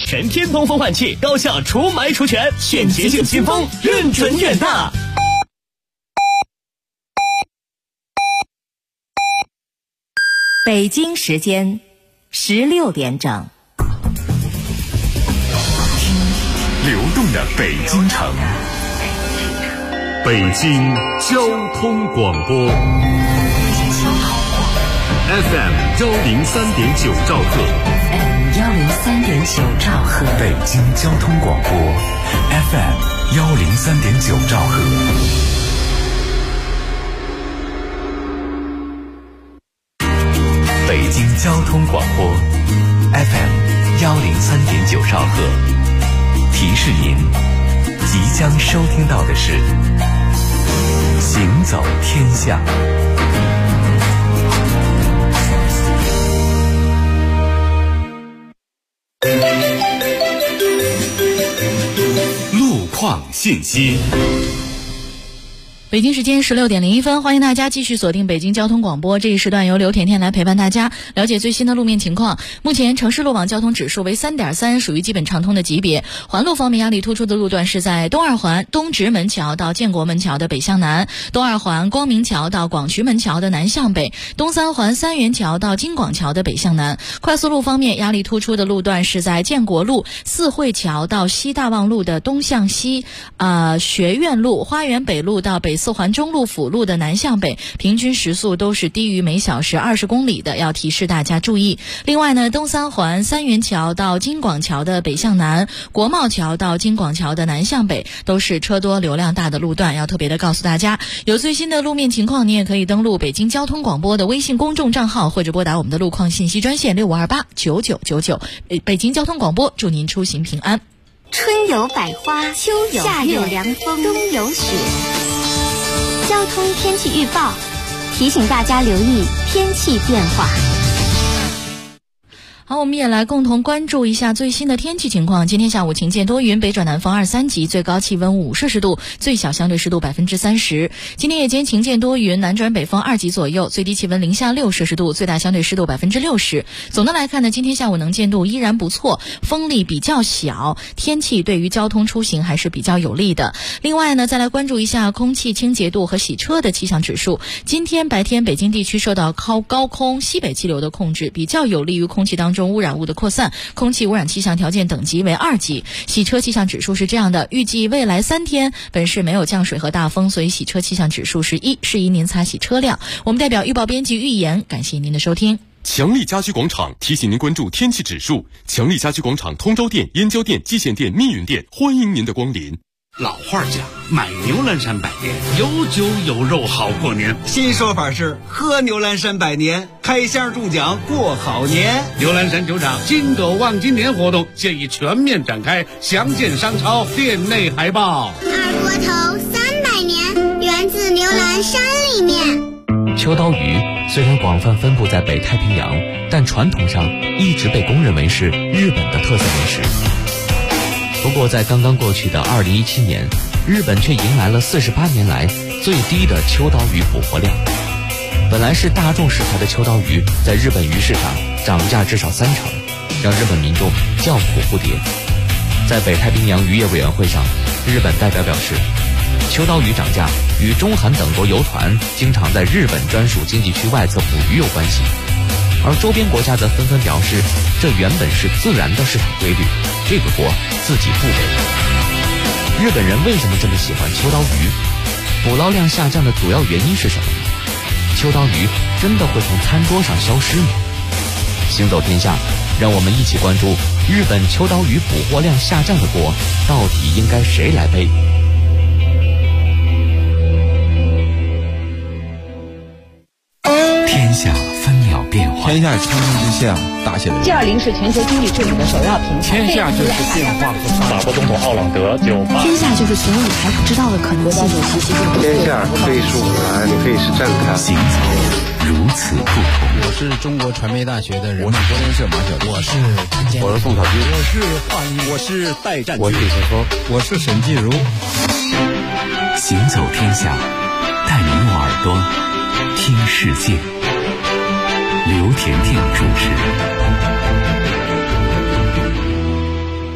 全天通风换气，高效除霾除醛，便捷性新风，认准远大。 北京时间16点整， 流动的北京城，北京交通广播 FM 103.9兆赫 103.9兆赫， 北京交通广播 FM 103.9兆赫。北京交通广播 FM 103.9兆赫，提示您，即将收听到的是《行走天下》。路况信息。 北京时间16点01分，欢迎大家继续锁定北京交通广播。这一时段由刘甜甜来陪伴大家了解最新的路面情况。目前城市路网交通指数为 3.3， 属于基本畅通的级别。环路方面，压力突出的路段是在东二环东直门桥到建国门桥的北向南，东二环光明桥到广渠门桥的南向北，东三环三元桥到金广桥的北向南。快速路方面，压力突出的路段是在建国路四惠桥到西大望路的东向西，学院路花园北路到北四环中路辅路的南向北，平均时速都是低于每小时20公里的，要提示大家注意。另外呢，东三环三元桥到金广桥的北向南，国贸桥到金广桥的南向北，都是车多流量大的路段，要特别的告诉大家。有最新的路面情况，你也可以登录北京交通广播的微信公众账号，或者拨打我们的路况信息专线65289999。北京交通广播，祝您出行平安。 春有百花，秋有夏有凉风，冬有雪。交通天气预报提醒大家留意天气变化。 好，我们也来共同关注一下最新的天气情况。今天下午晴间多云，北转南风2、3级，最高气温5摄氏度，最小相对湿度30%。今天夜间晴间多云，南转北风2级左右，最低气温零下6摄氏度，最大相对湿度60%。总的来看呢，今天下午能见度依然不错，风力比较小，天气对于交通出行还是比较有利的。另外呢，再来关注一下空气清洁度和洗车的气象指数。今天白天北京地区受到高空西北气流的控制，比较有利于空气当中污染物的扩散，空气污染气象条件等级为2级。洗车气象指数是这样的，预计未来3天本市没有降水和大风，所以洗车气象指数是1，适宜您擦洗车辆。我们代表预报编辑预言，感谢您的收听。 强力家居广场提醒您关注天气指数。强力家居广场通州店、燕郊店、蓟县店、密云店，欢迎您的光临。 老话讲，买牛栏山百年，有酒有肉好过年。 新说法是喝牛栏山百年，开箱中奖过好年。 牛栏山酒厂金狗望金年活动现已全面展开，详见商超店内海报。 二锅头300年，源自牛栏山里面。 秋刀鱼虽然广泛分布在北太平洋，但传统上一直被公认为是日本的特色美食。不过在刚刚过去的2017年，日本却迎来了48年来最低的秋刀鱼捕获量。本来是大众食材的秋刀鱼，在日本鱼市上涨价至少3成，让日本民众叫苦不迭。在北太平洋渔业委员会上，日本代表表示，秋刀鱼涨价与中韩等国游团经常在日本专属经济区外侧捕鱼有关系，而周边国家则纷纷表示，这原本是自然的市场规律，这个锅自己不背。日本人为什么这么喜欢秋刀鱼？捕捞量下降的主要原因是什么呢？秋刀鱼真的会从餐桌上消失吗？行走天下，让我们一起关注日本秋刀鱼捕获量下降的锅，到底应该谁来背？ 天下分秒变化， 天下苍生之下，大写的人。 G20是全球经济治理的首要平台。 天下就是变化和法国总统奥朗德98。 天下就是所有你还不知道的可能性。 天下可以是舞台，也可以是站台。 行走如此不同。 我是中国传媒大学的人，我是国联社马晓东， 我是宋小军， 我是华谊，我是戴占， 我是李晨峰， 我是沈继如。 行走天下，带你用耳朵听世界。刘甜甜主持。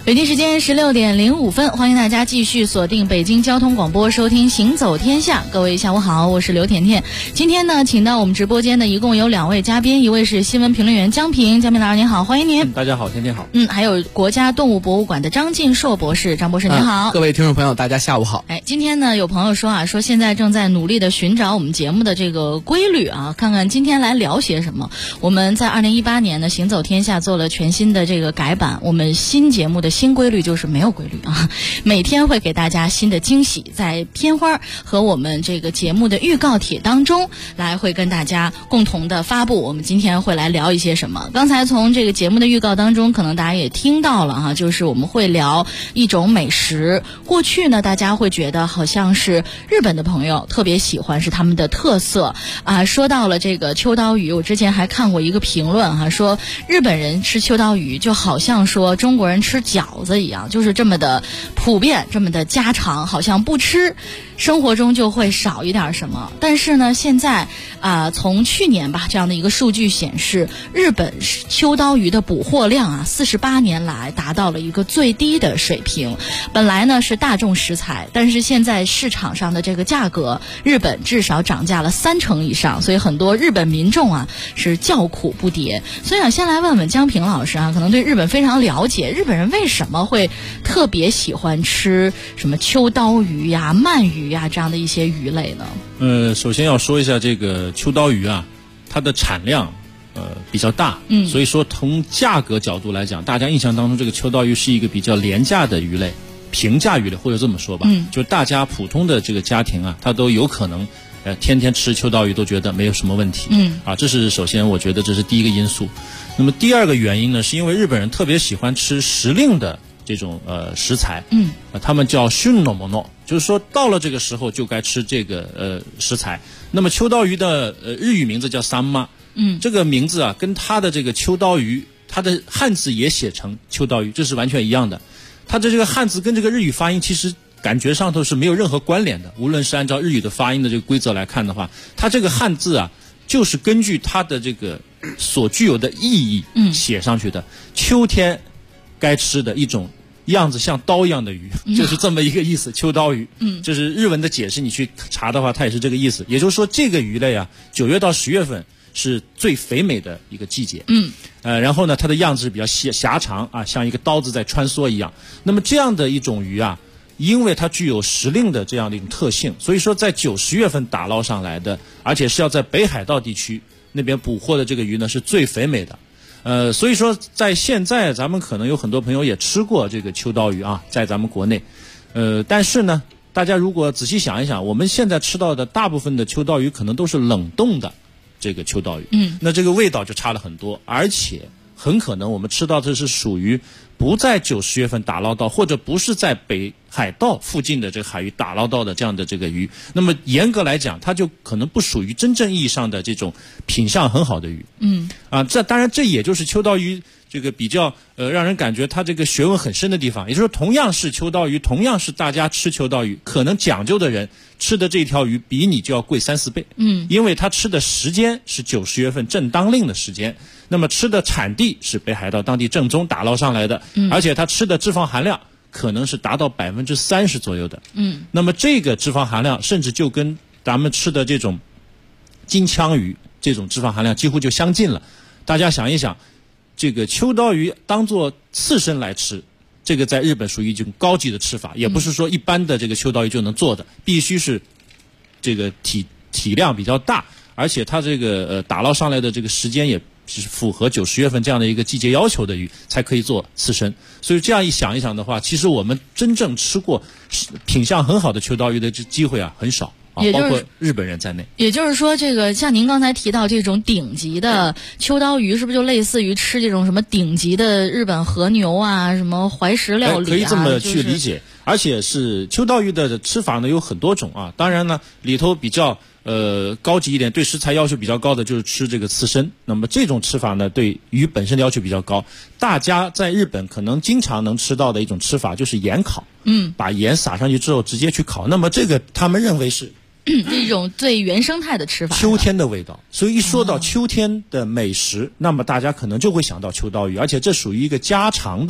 北京时间16:05，欢迎大家继续锁定北京交通广播，收听行走天下。各位下午好，我是刘甜甜。今天呢，请到我们直播间的一共有2位嘉宾，一位是新闻评论员江平，江平老师您好，欢迎您。 大家好，甜甜好。 还有国家动物博物馆的张晋硕博士，张博士您好。 各位听众朋友，大家下午好。 今天呢，有朋友说说现在正在努力的寻找我们节目的这个规律啊，看看今天来聊些什么。我们在2018年呢，行走天下做了全新的这个改版，我们新节目的新规律就是没有规律啊，每天会给大家新的惊喜，在片花和我们这个节目的预告帖当中来会跟大家共同的发布我们今天会来聊一些什么。刚才从这个节目的预告当中可能大家也听到了就是我们会聊一种美食。过去呢大家会觉得好像是日本的朋友特别喜欢，是他们的特色啊。说到了这个秋刀鱼，我之前还看过一个评论说日本人吃秋刀鱼就好像说中国人吃饺子一样，就是这么的普遍，这么的家常，好像不吃生活中就会少一点什么。但是呢现在从去年吧，这样的一个数据显示，日本秋刀鱼的捕获量48年来达到了一个最低的水平。本来呢是大众食材，但是现在市场上的这个价格，日本至少涨价了30%以上，所以很多日本民众是叫苦不迭。所以想先来问问江平老师可能对日本非常了解，日本人为什么会特别喜欢吃什么秋刀鱼呀、鳗鱼呀这样的一些鱼类呢？ 首先要说一下这个秋刀鱼它的产量比较大，所以说从价格角度来讲，大家印象当中这个秋刀鱼是一个比较廉价的鱼类，平价鱼类或者这么说吧，就大家普通的这个家庭它都有可能天天吃秋刀鱼都觉得没有什么问题，这是首先我觉得这是第一个因素。那么第二个原因呢，是因为日本人特别喜欢吃时令的这种食材，他们叫旬のもの，就是说到了这个时候就该吃这个食材。那么秋刀鱼的日语名字叫サンマ，这个名字跟它的这个秋刀鱼，它的汉字也写成秋刀鱼，这是完全一样的。它的这个汉字跟这个日语发音其实感觉上头是没有任何关联的，无论是按照日语的发音的这个规则来看的话，它这个汉字就是根据它的这个所具有的意义写上去的。秋天该吃的一种样子像刀一样的鱼，就是这么一个意思，秋刀鱼。这是日文的解释，你去查的话它也是这个意思。也就是说这个鱼类9月到10月份是最肥美的一个季节。然后呢它的样子是比较狭长像一个刀子在穿梭一样。那么这样的一种鱼因为它具有时令的这样的一种特性，所以说在9、10月份打捞上来的，而且是要在北海道地区那边捕获的这个鱼呢是最肥美的。所以说在现在咱们可能有很多朋友也吃过这个秋刀鱼在咱们国内。但是呢大家如果仔细想一想，我们现在吃到的大部分的秋刀鱼可能都是冷冻的这个秋刀鱼，那这个味道就差了很多，而且很可能我们吃到的是属于不在9、10月份打捞到，或者不是在北海道附近的这个海域打捞到的这样的这个鱼，那么严格来讲它就可能不属于真正意义上的这种品相很好的鱼。这当然这也就是秋刀鱼这个比较让人感觉它这个学问很深的地方。也就是说同样是秋刀鱼，同样是大家吃秋刀鱼，可能讲究的人吃的这条鱼比你就要贵3、4倍。因为它吃的时间是9、10月份正当令的时间，那么吃的产地是北海道当地正宗打捞上来的，而且它吃的脂肪含量可能是达到30%左右的。那么这个脂肪含量甚至就跟咱们吃的这种金枪鱼这种脂肪含量几乎就相近了。大家想一想，这个秋刀鱼当做刺身来吃，这个在日本属于一种高级的吃法，也不是说一般的这个秋刀鱼就能做的，必须是这个体量比较大，而且它这个打捞上来的这个时间也是符合9、10月份这样的一个季节要求的鱼才可以做刺身。所以这样一想一想的话，其实我们真正吃过品相很好的秋刀鱼的这机会很少。包括日本人在内。 也就是说，这个像您刚才提到这种顶级的秋刀鱼，是不是就类似于吃这种什么顶级的日本和牛什么怀石料理可以这么去理解。而且是秋刀鱼的吃法呢有很多种当然呢里头比较高级一点，对食材要求比较高的就是吃这个刺身。那么这种吃法呢对鱼本身的要求比较高，大家在日本可能经常能吃到的一种吃法就是盐烤，把盐撒上去之后直接去烤。那么这个他们认为是一种最原生态的吃法， 秋天的味道。所以一说到秋天的美食，那么大家可能就会想到秋刀鱼，而且这属于一个家常的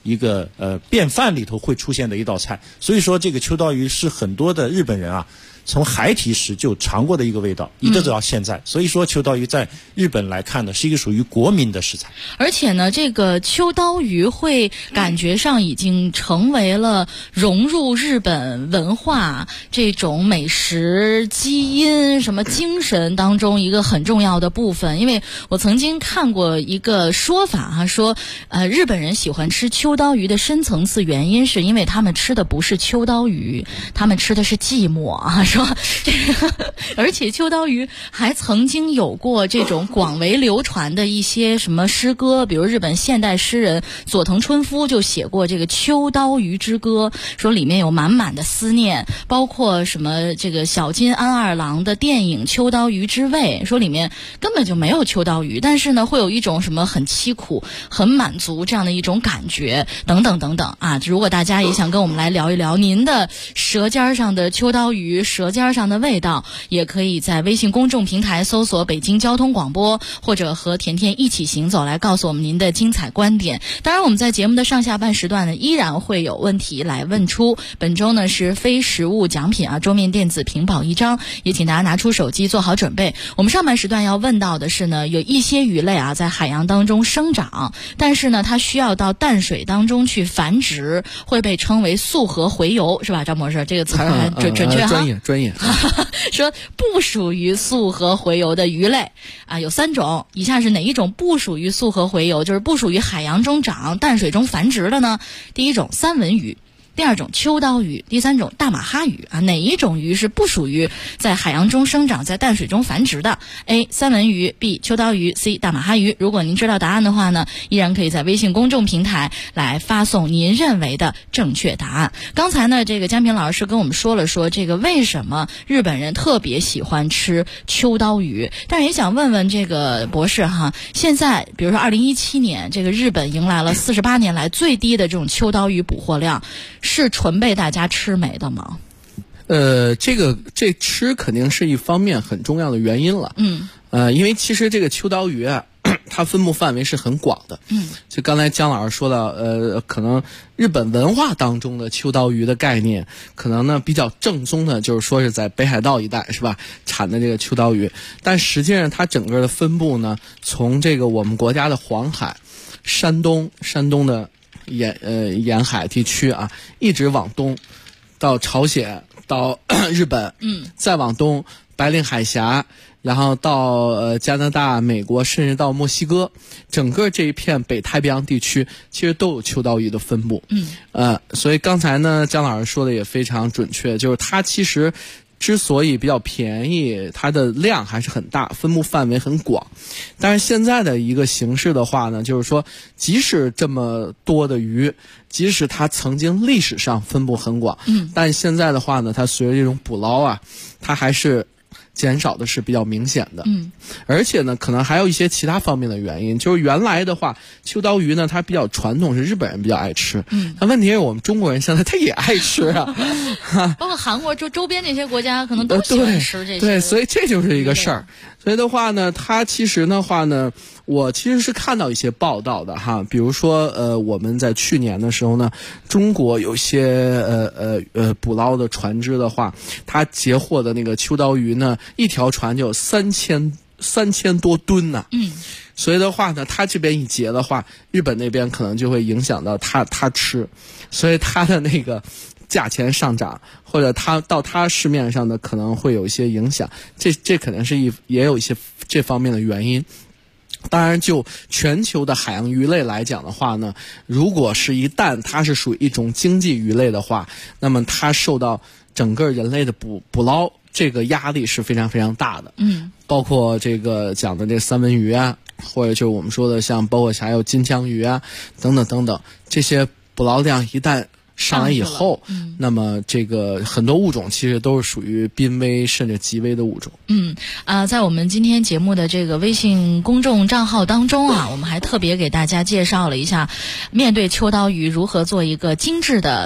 一个便饭里头会出现的一道菜。所以说这个秋刀鱼是很多的日本人啊从孩提时就尝过的一个味道，一直到现在。所以说秋刀鱼在日本来看呢，是一个属于国民的食材。 而且呢，这个秋刀鱼会感觉上已经成为了融入日本文化这种美食基因什么精神当中一个很重要的部分。因为我曾经看过一个说法啊，说日本人喜欢吃秋刀鱼的深层次原因是因为他们吃的不是秋刀鱼，他们吃的是寂寞啊。说这个，而且秋刀鱼还曾经有过这种广为流传的一些什么诗歌，比如日本现代诗人佐藤春夫就写过这个秋刀鱼之歌，说里面有满满的思念，包括什么这个小津安二郎的电影《秋刀鱼之味》，说里面根本就没有秋刀鱼，但是呢会有一种什么很凄苦很满足这样的一种感觉等等等等啊。如果大家也想跟我们来聊一聊您的舌尖上的秋刀鱼，舌尖上的味道，也可以在微信公众平台搜索北京交通广播，或者和甜甜一起行走来告诉我们您的精彩观点。当然我们在节目的上下半时段呢依然会有问题来问出，本周呢是非实物奖品啊，桌面电子屏保1张，也请大家拿出手机做好准备。我们上半时段要问到的是呢，有一些鱼类啊在海洋当中生长，但是呢它需要到淡水当中去繁殖，会被称为溯河洄游，是吧？张博士这个词儿还准确哈？ 专业说不属于溯河洄游的鱼类啊，有3种，以下是哪一种不属于溯河洄游，就是不属于海洋中长淡水中繁殖的呢？第一种三文鱼，第二种秋刀鱼，第三种大马哈鱼啊。哪一种鱼是不属于在海洋中生长在淡水中繁殖的？ A 三文鱼， B 秋刀鱼， C 大马哈鱼。如果您知道答案的话呢，依然可以在微信公众平台来发送您认为的正确答案。刚才呢这个江平老师跟我们说了说这个为什么日本人特别喜欢吃秋刀鱼，但是也想问问这个博士哈，现在比如说2017年这个日本迎来了48年来最低的这种秋刀鱼捕获量，是纯被大家吃没的吗？ 这吃肯定是一方面很重要的原因了。因为其实这个秋刀鱼啊，它分布范围是很广的。就刚才姜老师说到，可能日本文化当中的秋刀鱼的概念，可能呢比较正宗的，就是说是在北海道一带是吧产的这个秋刀鱼，但实际上它整个的分布呢，从这个我们国家的黄海、山东的沿海地区啊，一直往东到朝鲜，到日本，再往东白令海峡，然后到加拿大、美国，甚至到墨西哥，整个这一片北太平洋地区其实都有秋刀鱼的分布。所以刚才呢姜老师说的也非常准确，就是它其实之所以比较便宜，它的量还是很大，分布范围很广。但是现在的一个形式的话呢，就是说即使这么多的鱼，即使它曾经历史上分布很广，但现在的话呢，它随着这种捕捞啊，它还是减少的是比较明显的。而且呢可能还有一些其他方面的原因，就是原来的话秋刀鱼呢它比较传统，是日本人比较爱吃，但问题是我们中国人现在他也爱吃啊包括韩国周边这些国家可能都喜欢吃这些。 对，所以这就是一个事儿。所以的话呢，它其实的话呢，我其实是看到一些报道的哈，比如说我们在去年的时候呢，中国有些捕捞的船只的话，它截获的那个秋刀鱼呢，一条船就有3000多吨呢。所以的话呢，它这边一截的话，日本那边可能就会影响到它吃，所以它的那个价钱上涨，或者它到它市面上的可能会有一些影响，这可能是也有一些这方面的原因。当然就全球的海洋鱼类来讲的话呢，如果是一旦它是属于一种经济鱼类的话，那么它受到整个人类的捕捞这个压力是非常非常大的。包括这个讲的这三文鱼啊，或者就是我们说的像包括还有金枪鱼啊等等等等，这些捕捞量一旦上来以后，那么这个很多物种其实都是属于濒危甚至极危的物种。 在我们今天节目的这个微信公众账号当中啊，我们还特别给大家介绍了一下，面对秋刀鱼如何做一个精致的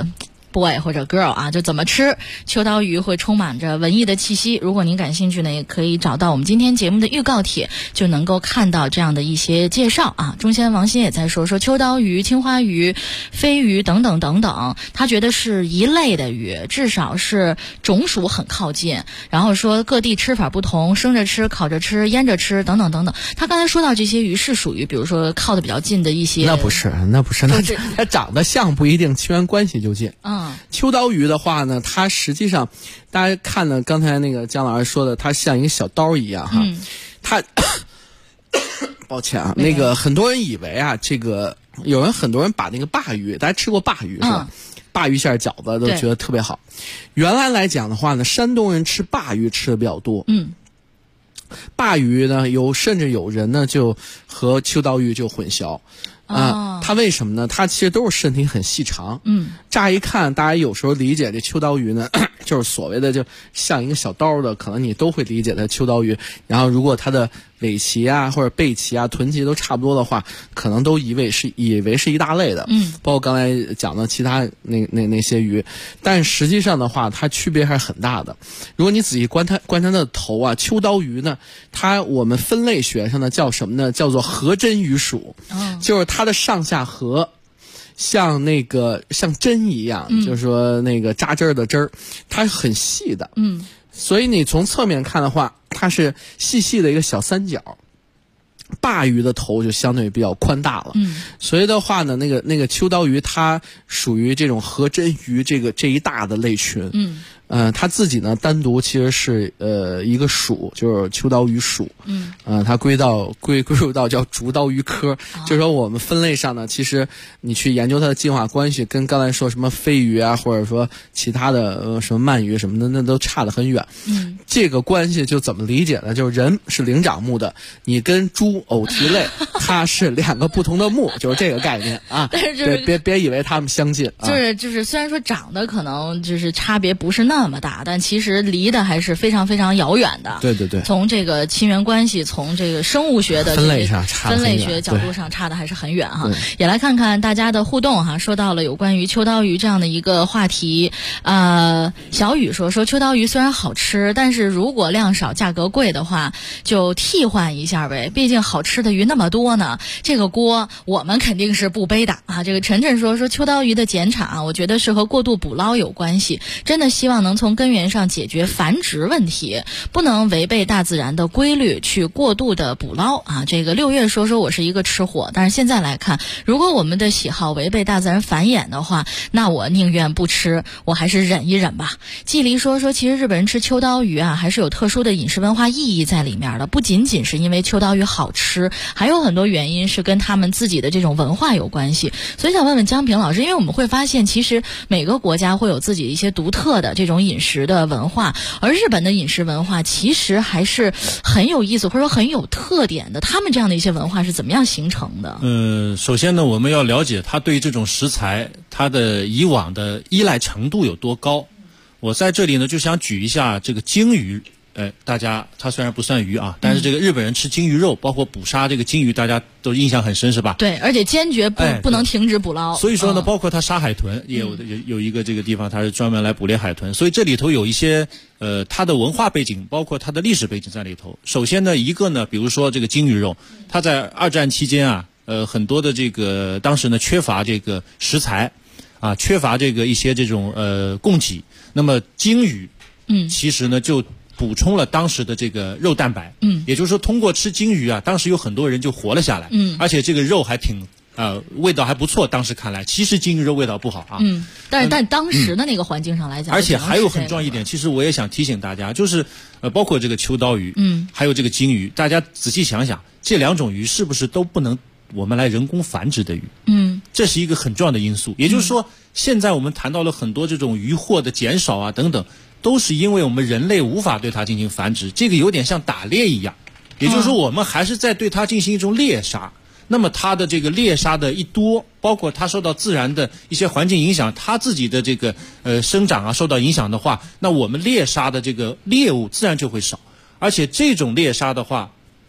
boy 或者 girl 啊，就怎么吃秋刀鱼会充满着文艺的气息。如果您感兴趣呢，也可以找到我们今天节目的预告帖，就能够看到这样的一些介绍啊。中仙王鑫也在说秋刀鱼、青花鱼、飞鱼等等等等，他觉得是一类的鱼，至少是种属很靠近，然后说各地吃法不同，生着吃、烤着吃、腌着吃等等等等。他刚才说到这些鱼是属于比如说靠得比较近的一些， 那不是，它长得像不一定亲缘关系就近。秋刀鱼的话呢，它实际上大家看了刚才那个姜老师说的，它像一个小刀一样哈。它抱歉啊，那个很多人以为啊，这个很多人把那个鲅鱼，大家吃过鲅鱼是吧？鲅鱼馅饺子都觉得特别好。原来来讲的话呢，山东人吃鲅鱼吃的比较多。鲅鱼呢，甚至有人呢就和秋刀鱼就混淆。它为什么呢？它其实都是身体很细长。乍一看，大家有时候理解这秋刀鱼呢，就是所谓的就像一个小刀的，可能你都会理解它秋刀鱼。然后，如果它的尾鳍啊或者背鳍啊、臀鳍都差不多的话，可能都以为是一大类的。包括刚才讲的其他那些鱼，但实际上的话，它区别还是很大的。如果你仔细观察它的头啊，秋刀鱼呢，我们分类学上呢叫什么呢？叫做合针鱼属，就是它的上下颌像针一样，就是说那个扎针的针儿，它很细的。所以你从侧面看的话，它是细细的一个小三角。鲅鱼的头就相对比较宽大了。所以的话呢，那个秋刀鱼它属于这种合针鱼这一大的类群。它自己呢单独其实是一个属，就是秋刀鱼属。它归入到叫竹刀鱼科。就是说我们分类上呢，其实你去研究它的进化关系，跟刚才说什么飞鱼啊，或者说其他的什么鳗鱼什么的，那都差得很远。这个关系就怎么理解呢？就是人是灵长目的，你跟猪偶蹄类，它是两个不同的目，就是这个概念啊。 但是别以为它们相近。 就是虽然说长得可能就是差别不是那么大，但其实离的还是非常非常遥远的。 对。 从这个亲缘关系，从这个生物学的分类上差分类学角度上差的还是很远哈。也来看看大家的互动哈，说到了有关于秋刀鱼这样的一个话题。小雨说秋刀鱼虽然好吃，但是如果量少价格贵的话，就替换一下呗，毕竟好吃的鱼那么多呢，这个锅我们肯定是不背的啊。这个晨晨说秋刀鱼的减产啊，我觉得是和过度捕捞有关系，真的希望能从根源上解决繁殖问题，不能违背大自然的规律去过度的捕捞啊。这个6月说我是一个吃货，但是现在来看，如果我们的喜好违背大自然繁衍的话，那我宁愿不吃，我还是忍一忍吧。季离说其实日本人吃秋刀鱼啊，还是有特殊的饮食文化意义在里面的，不仅仅是因为秋刀鱼好吃，还有很多原因是跟他们自己的这种文化有关系。所以想问问江平老师，因为我们会发现其实每个国家会有自己一些独特的这种饮食的文化，而日本的饮食文化其实还是很有意思或者说很有特点的。他们这样的一些文化是怎么样形成的？ 首先呢，我们要了解它对于这种食材它的以往的依赖程度有多高。我在这里呢就想举一下这个鲸鱼。大家它虽然不算鱼啊，但是这个日本人吃鲸鱼肉，包括捕杀这个鲸鱼，大家都印象很深是吧？对， 而且坚决不能停止捕捞。 所以说呢，包括它杀海豚，也有一个这个地方，它是专门来捕猎海豚。所以这里头有一些它的文化背景，包括它的历史背景在里头。首先呢，一个呢，比如说这个鲸鱼肉，它在二战期间啊，很多的这个当时呢缺乏这个食材啊，缺乏这个一些这种供给，那么鲸鱼其实呢就补充了当时的这个肉蛋白，也就是说通过吃鲸鱼啊，当时有很多人就活了下来，而且这个肉还挺味道还不错。当时看来，其实鲸鱼肉味道不好啊， 但当时的那个环境上来讲， 而且还有很重要一点，其实我也想提醒大家，就是包括这个秋刀鱼，还有这个鲸鱼，大家仔细想想，这两种鱼是不是都不能我们来人工繁殖的鱼？这是一个很重要的因素。也就是说，现在我们谈到了很多这种渔获的减少啊等等，都是因为我们人类无法对它进行繁殖，这个有点像打猎一样，也就是说我们还是在对它进行一种猎杀。那么它的这个猎杀的一多，包括它受到自然的一些环境影响，它自己的这个生长啊受到影响的话，那我们猎杀的这个猎物自然就会少。而且这种猎杀的话，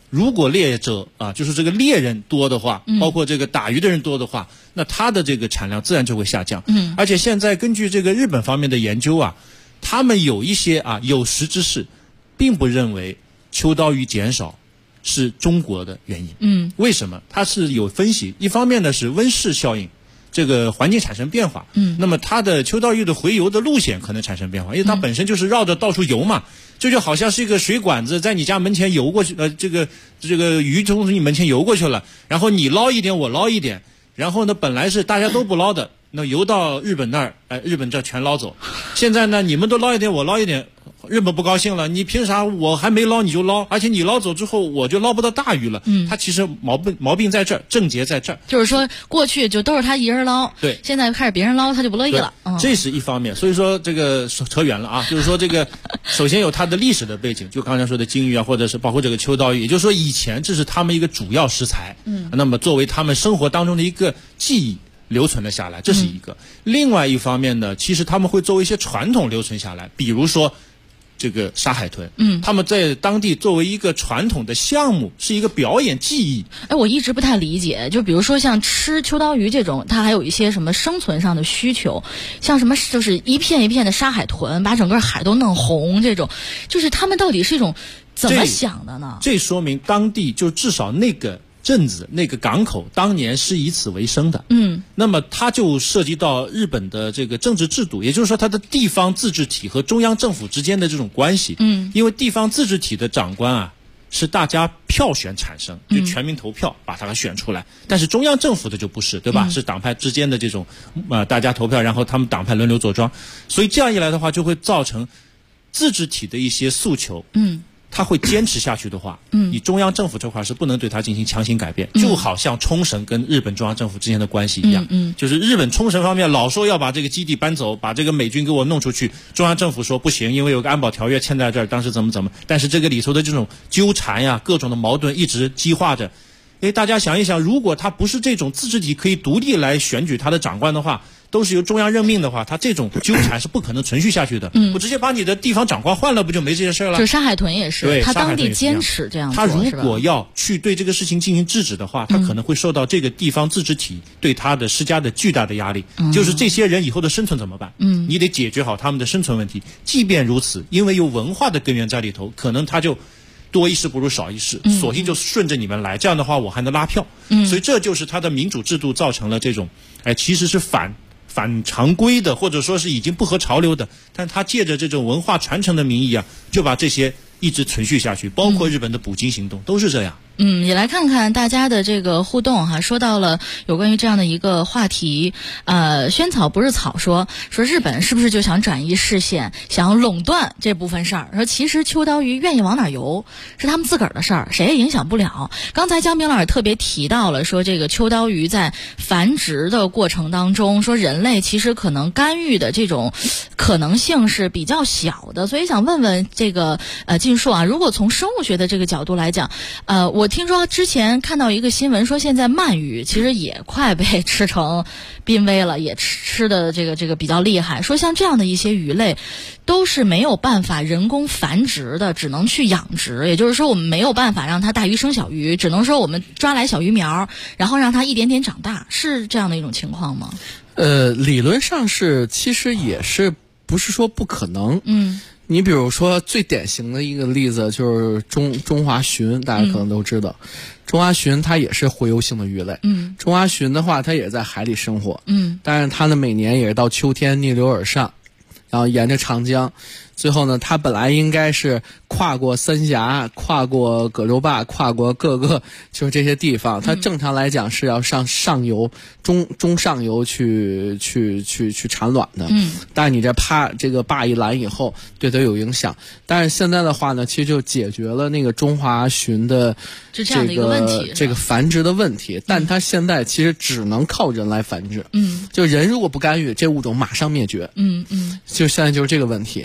如果猎者啊，就是这个猎人多的话，包括这个打鱼的人多的话，那它的这个产量自然就会下降。而且现在根据这个日本方面的研究啊，他们有一些有识之士，并不认为秋刀鱼减少是中国的原因。为什么？它是有分析，一方面呢是温室效应。这个环境产生变化，那么它的秋刀鱼的回游的路线可能产生变化，因为它本身就是绕着到处游嘛，这就好像是一个水管子在你家门前游过去，这个鱼从你门前游过去了，然后你捞一点，我捞一点，然后呢，本来是大家都不捞的，那游到日本那儿，日本这全捞走，现在呢，你们都捞一点，我捞一点。日本不高兴了，你凭啥我还没捞你就捞？而且你捞走之后，我就捞不到大鱼了。它其实毛病在这儿，症结在这儿。 就是说，过去就都是他一人捞， 对， 现在开始别人捞，他就不乐意了。 这是一方面。所以说这个扯远了啊，就是说这个首先有它的历史的背景，就刚才说的金鱼啊，或者是包括这个秋刀鱼，也就是说以前这是他们一个主要食材。那么作为他们生活当中的一个记忆。留存了下来，这是一个。另外一方面呢，其实他们会作为一些传统留存下来，比如说这个杀海豚，他们在当地作为一个传统的项目，是一个表演技艺。 我一直不太理解，就比如说像吃秋刀鱼这种，它还有一些什么生存上的需求，像什么就是一片一片的杀海豚，把整个海都弄红，这种就是他们到底是一种怎么想的呢？ 这说明当地就至少那个镇子那个港口当年是以此为生的。那么它就涉及到日本的这个政治制度，也就是说它的地方自治体和中央政府之间的这种关系。因为地方自治体的长官啊是大家票选产生，就全民投票把它选出来，但是中央政府的就不是，对吧？是党派之间的这种大家投票，然后他们党派轮流坐庄，所以这样一来的话，就会造成自治体的一些诉求。他会坚持下去的话，你中央政府这块是不能对他进行强行改变，就好像冲绳跟日本中央政府之间的关系一样，就是日本冲绳方面老说要把这个基地搬走，把这个美军给我弄出去，中央政府说不行，因为有个安保条约签在这儿，当时怎么，但是这个里头的这种纠缠呀，各种的矛盾一直激化着。大家想一想，如果他不是这种自治体可以独立来选举他的长官的话，都是由中央任命的话，他这种纠缠是不可能存续下去的。我直接把你的地方长官换了，不就没这些事了？ 就杀海豚也是， 对， 他当地坚持这样做。 他如果要去对这个事情进行制止的话，他可能会受到这个地方自治体对他的施加的巨大的压力。就是这些人以后的生存怎么办？你得解决好他们的生存问题。即便如此，因为有文化的根源在里头，可能他就多一事不如少一事，索性就顺着你们来，这样的话我还能拉票。所以这就是他的民主制度造成了这种，其实是反常规的，或者说是已经不合潮流的，但他借着这种文化传承的名义啊，就把这些一直存续下去，包括日本的捕鲸行动都是这样。 也来看看大家的这个互动哈。说到了有关于这样的一个话题，萱草不是草说日本是不是就想转移视线，想要垄断这部分事儿？说其实秋刀鱼愿意往哪游是他们自个儿的事儿，谁也影响不了。刚才江明老师特别提到了说这个秋刀鱼在繁殖的过程当中，说人类其实可能干预的这种可能性是比较小的，所以想问问这个晋硕啊，如果从生物学的这个角度来讲，我听说之前看到一个新闻说，现在鳗鱼其实也快被吃成濒危了，也吃的这个比较厉害。说像这样的一些鱼类，都是没有办法人工繁殖的，只能去养殖。也就是说，我们没有办法让它大鱼生小鱼，只能说我们抓来小鱼苗，然后让它一点点长大，是这样的一种情况吗？ 理论上是，其实也是不是说不可能。你比如说最典型的一个例子就是中华鲟，大家可能都知道，中华鲟它也是洄游性的鱼类。中华鲟的话，它也在海里生活。但是它呢每年也是到秋天逆流而上，然后沿着长江，最后呢它本来应该是跨过三峡，跨过葛洲坝，跨过各个就是这些地方，它正常来讲是要上游中上游去产卵的。但是你这个坝一拦以后，对它有影响。但是现在的话呢，其实就解决了那个中华鲟的这个繁殖的问题。但它现在其实只能靠人来繁殖。就人如果不干预，这物种马上灭绝。就现在就是这个问题。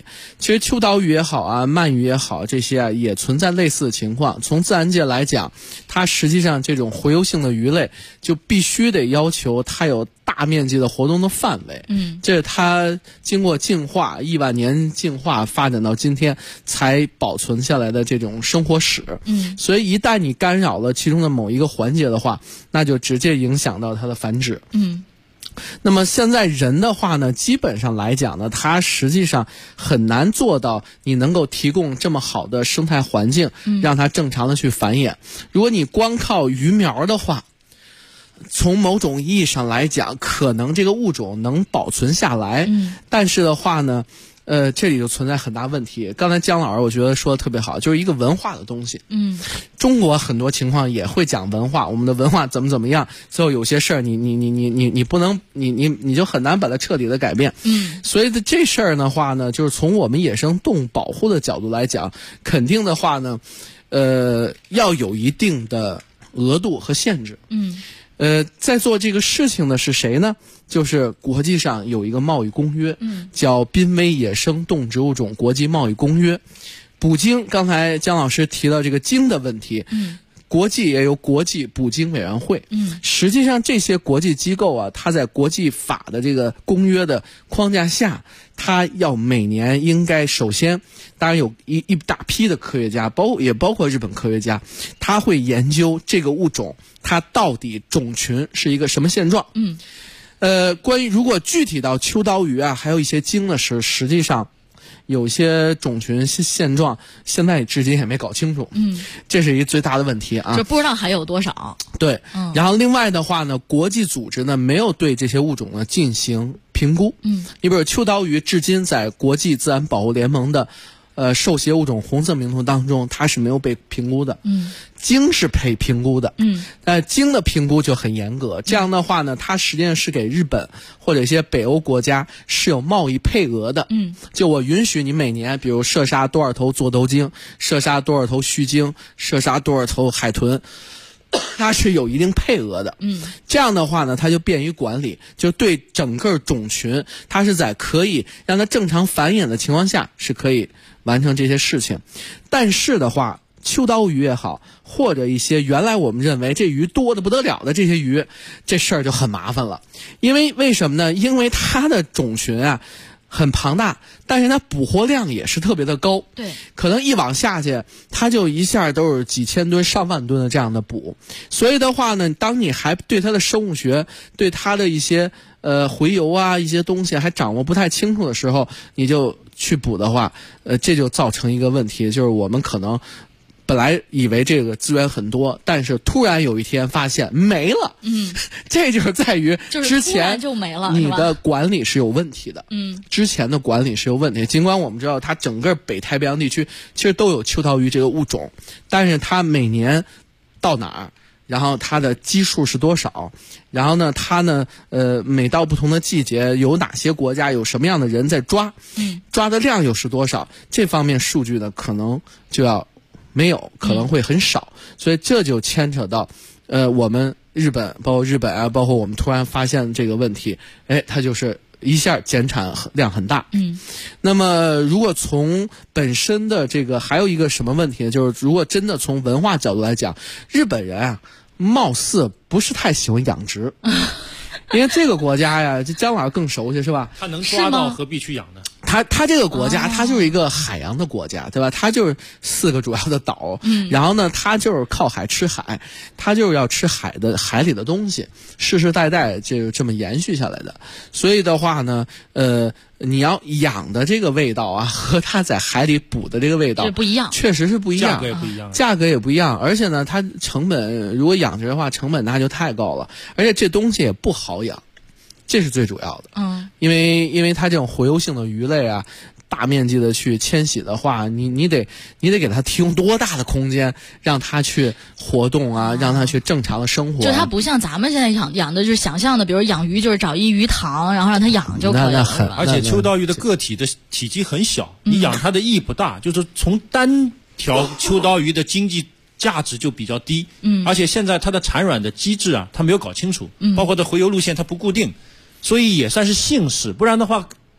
其实秋刀鱼也好啊，鳗鱼也好，这些啊也存在类似的情况。从自然界来讲，它实际上这种洄游性的鱼类就必须得要求它有大面积的活动的范围。这是它经过进化亿万年进化发展到今天才保存下来的这种生活史。所以一旦你干扰了其中的某一个环节的话，那就直接影响到它的繁殖。那么现在人的话呢，基本上来讲呢，它实际上很难做到你能够提供这么好的生态环境，让它正常的去繁衍。如果你光靠鱼苗的话，从某种意义上来讲，可能这个物种能保存下来，但是的话呢，这里就存在很大问题。刚才姜老师我觉得说的特别好，就是一个文化的东西。中国很多情况也会讲文化，我们的文化怎么样，最后有些事儿你不能你就很难把它彻底的改变。所以这事儿的话呢，就是从我们野生动物保护的角度来讲，肯定的话呢，要有一定的额度和限制。在做这个事情的是谁呢？就是国际上有一个贸易公约，叫《濒危野生动植物种国际贸易公约》。捕鲸，刚才姜老师提到这个鲸的问题，国际也有国际捕鲸委员会。实际上这些国际机构啊，它在国际法的这个公约的框架下，它要每年应该首先，当然有一大批的科学家，也包括日本科学家，他会研究这个物种它到底种群是一个什么现状。关于如果具体到秋刀鱼啊，还有一些鲸的时候，实际上有些种群现状现在至今也没搞清楚。这是一个最大的问题啊， 就不知道还有多少。 对，然后另外的话呢，国际组织呢没有对这些物种呢进行评估。你比如秋刀鱼至今在国际自然保护联盟的受协物种红色名录当中，它是没有被评估的。鲸是被评估的。鲸的评估就很严格。这样的话呢，它实际上是给日本或者一些北欧国家是有贸易配额的。就我允许你每年，比如射杀多少头座头鲸，射杀多少头须鲸，射杀多少头海豚。它是有一定配额的。这样的话呢，它就便于管理，就对整个种群，它是在可以让它正常繁衍的情况下，是可以完成这些事情。但是的话，秋刀鱼也好，或者一些原来我们认为这鱼多得不得了的这些鱼，这事儿就很麻烦了。为什么呢？因为它的种群啊很庞大，但是它捕获量也是特别的高。 对， 可能一往下去，它就一下都是几千吨、上万吨的这样的捕。所以的话呢，当你还对它的生物学、对它的一些洄游啊一些东西还掌握不太清楚的时候，你就去捕的话，这就造成一个问题，就是我们可能本来以为这个资源很多，但是突然有一天发现没了。这就是在于之前就没了， 你的管理是有问题的。之前的管理是有问题。尽管我们知道它整个北太平洋地区其实都有秋刀鱼这个物种，但是它每年到哪儿，然后它的基数是多少，然后呢它呢每到不同的季节有哪些国家有什么样的人在抓，抓的量又是多少，这方面数据呢可能就要没有，可能会很少。所以这就牵扯到我们日本啊，包括我们突然发现这个问题，它就是一下减产量很大。那么如果从本身的这个还有一个什么问题呢，就是如果真的从文化角度来讲，日本人啊貌似不是太喜欢养殖。因为这个国家呀，这姜老师更熟悉是吧？ 他能抓到何必去养呢？ 它这个国家，它就是一个海洋的国家，对吧？它就是4个主要的岛，然后呢，它就是靠海吃海，它就是要吃海里的东西，世世代代就这么延续下来的。所以的话呢，你要养的这个味道啊，和它在海里捕的这个味道不一样， 确实是不一样， 价格也不一样， 而且呢，它成本如果养殖的话，成本那就太高了，而且这东西也不好养。这是最主要的。因为它这种洄游性的鱼类啊，大面积的去迁徙的话，你得给它提供多大的空间让它去活动啊，让它去正常的生活。 就它不像咱们现在养的就是想象的，比如养鱼就是找一鱼塘，然后让它养就可以了。 而且秋刀鱼的个体的体积很小，你养它的意义不大，就是从单条秋刀鱼的经济价值就比较低。而且现在它的产卵的机制啊，它没有搞清楚，包括它洄游路线它不固定，所以也算是幸事。不然的话，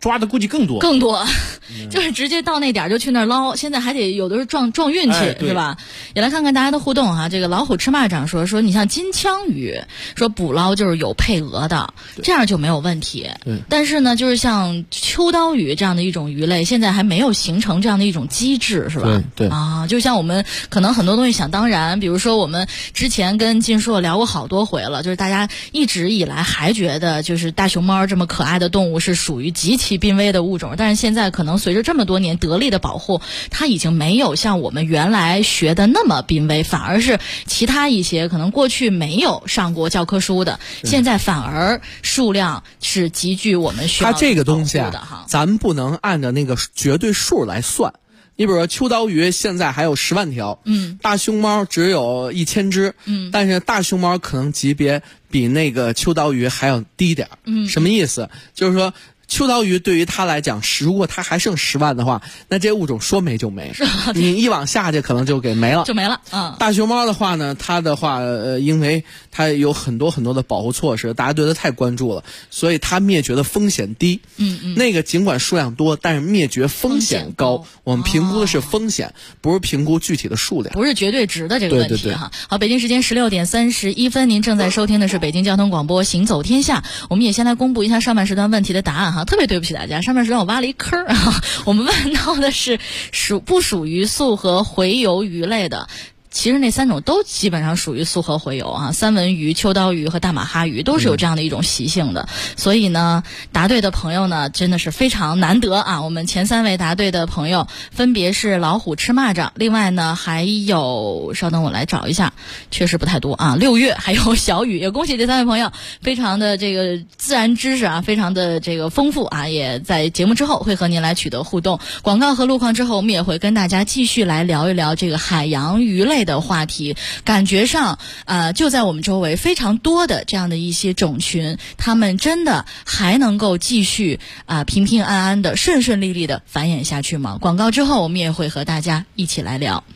抓的估计更多， 就是直接到那点就去那儿捞。现在还得有的是撞运气，是吧？也来看看大家的互动哈。这个老虎吃蚂蚱说你像金枪鱼，说捕捞就是有配额的，这样就没有问题。但是呢，就是像秋刀鱼这样的一种鱼类，现在还没有形成这样的一种机制，是吧？ 对啊，就像我们可能很多东西想当然，比如说我们之前跟金硕聊过好多回了，就是大家一直以来还觉得就是大熊猫这么可爱的动物是属于极其濒危的物种，但是现在可能随着这么多年得力的保护，它已经没有像我们原来学的那么濒危，反而是其他一些可能过去没有上过教科书的，现在反而数量是极具我们需要的。 它这个东西啊，咱们不能按照那个绝对数来算。你比如说秋刀鱼现在还有10万条，大熊猫只有1000只，但是大熊猫可能级别比那个秋刀鱼还要低点，什么意思？就是说秋刀鱼对于它来讲，如果它还剩10万的话，那这物种说没就没，你一往下去可能就给没了， 就没了。 大熊猫的话呢，它的话因为它有很多很多的保护措施，大家对它太关注了，所以它灭绝的风险低。那个尽管数量多，但是灭绝风险高。我们评估的是风险，不是评估具体的数量， 不是绝对值的这个问题哈。好，北京时间16点31分，您正在收听的是北京交通广播《行走天下》。我们也先来公布一下上半时段问题的答案哈。特别对不起大家，上半时段我挖了一坑啊。我们问到的是不属于素和洄游鱼类的。其实那3种都基本上属于素和洄游啊，三文鱼、秋刀鱼和大马哈鱼都是有这样的一种习性的。所以呢，答对的朋友呢真的是非常难得啊。我们前3位答对的朋友分别是老虎吃蚂蚱，另外呢还有，稍等我来找一下，确实不太多啊。6月还有小雨，也恭喜这3位朋友，非常的这个自然知识啊，非常的这个丰富啊，也在节目之后会和您来取得互动。广告和路况之后，我们也会跟大家继续来聊一聊这个海洋鱼类的话题。感觉上就在我们周围非常多的这样的一些种群，他们真的还能够继续平平安安的顺顺利利的繁衍下去吗？广告之后我们也会和大家一起来聊。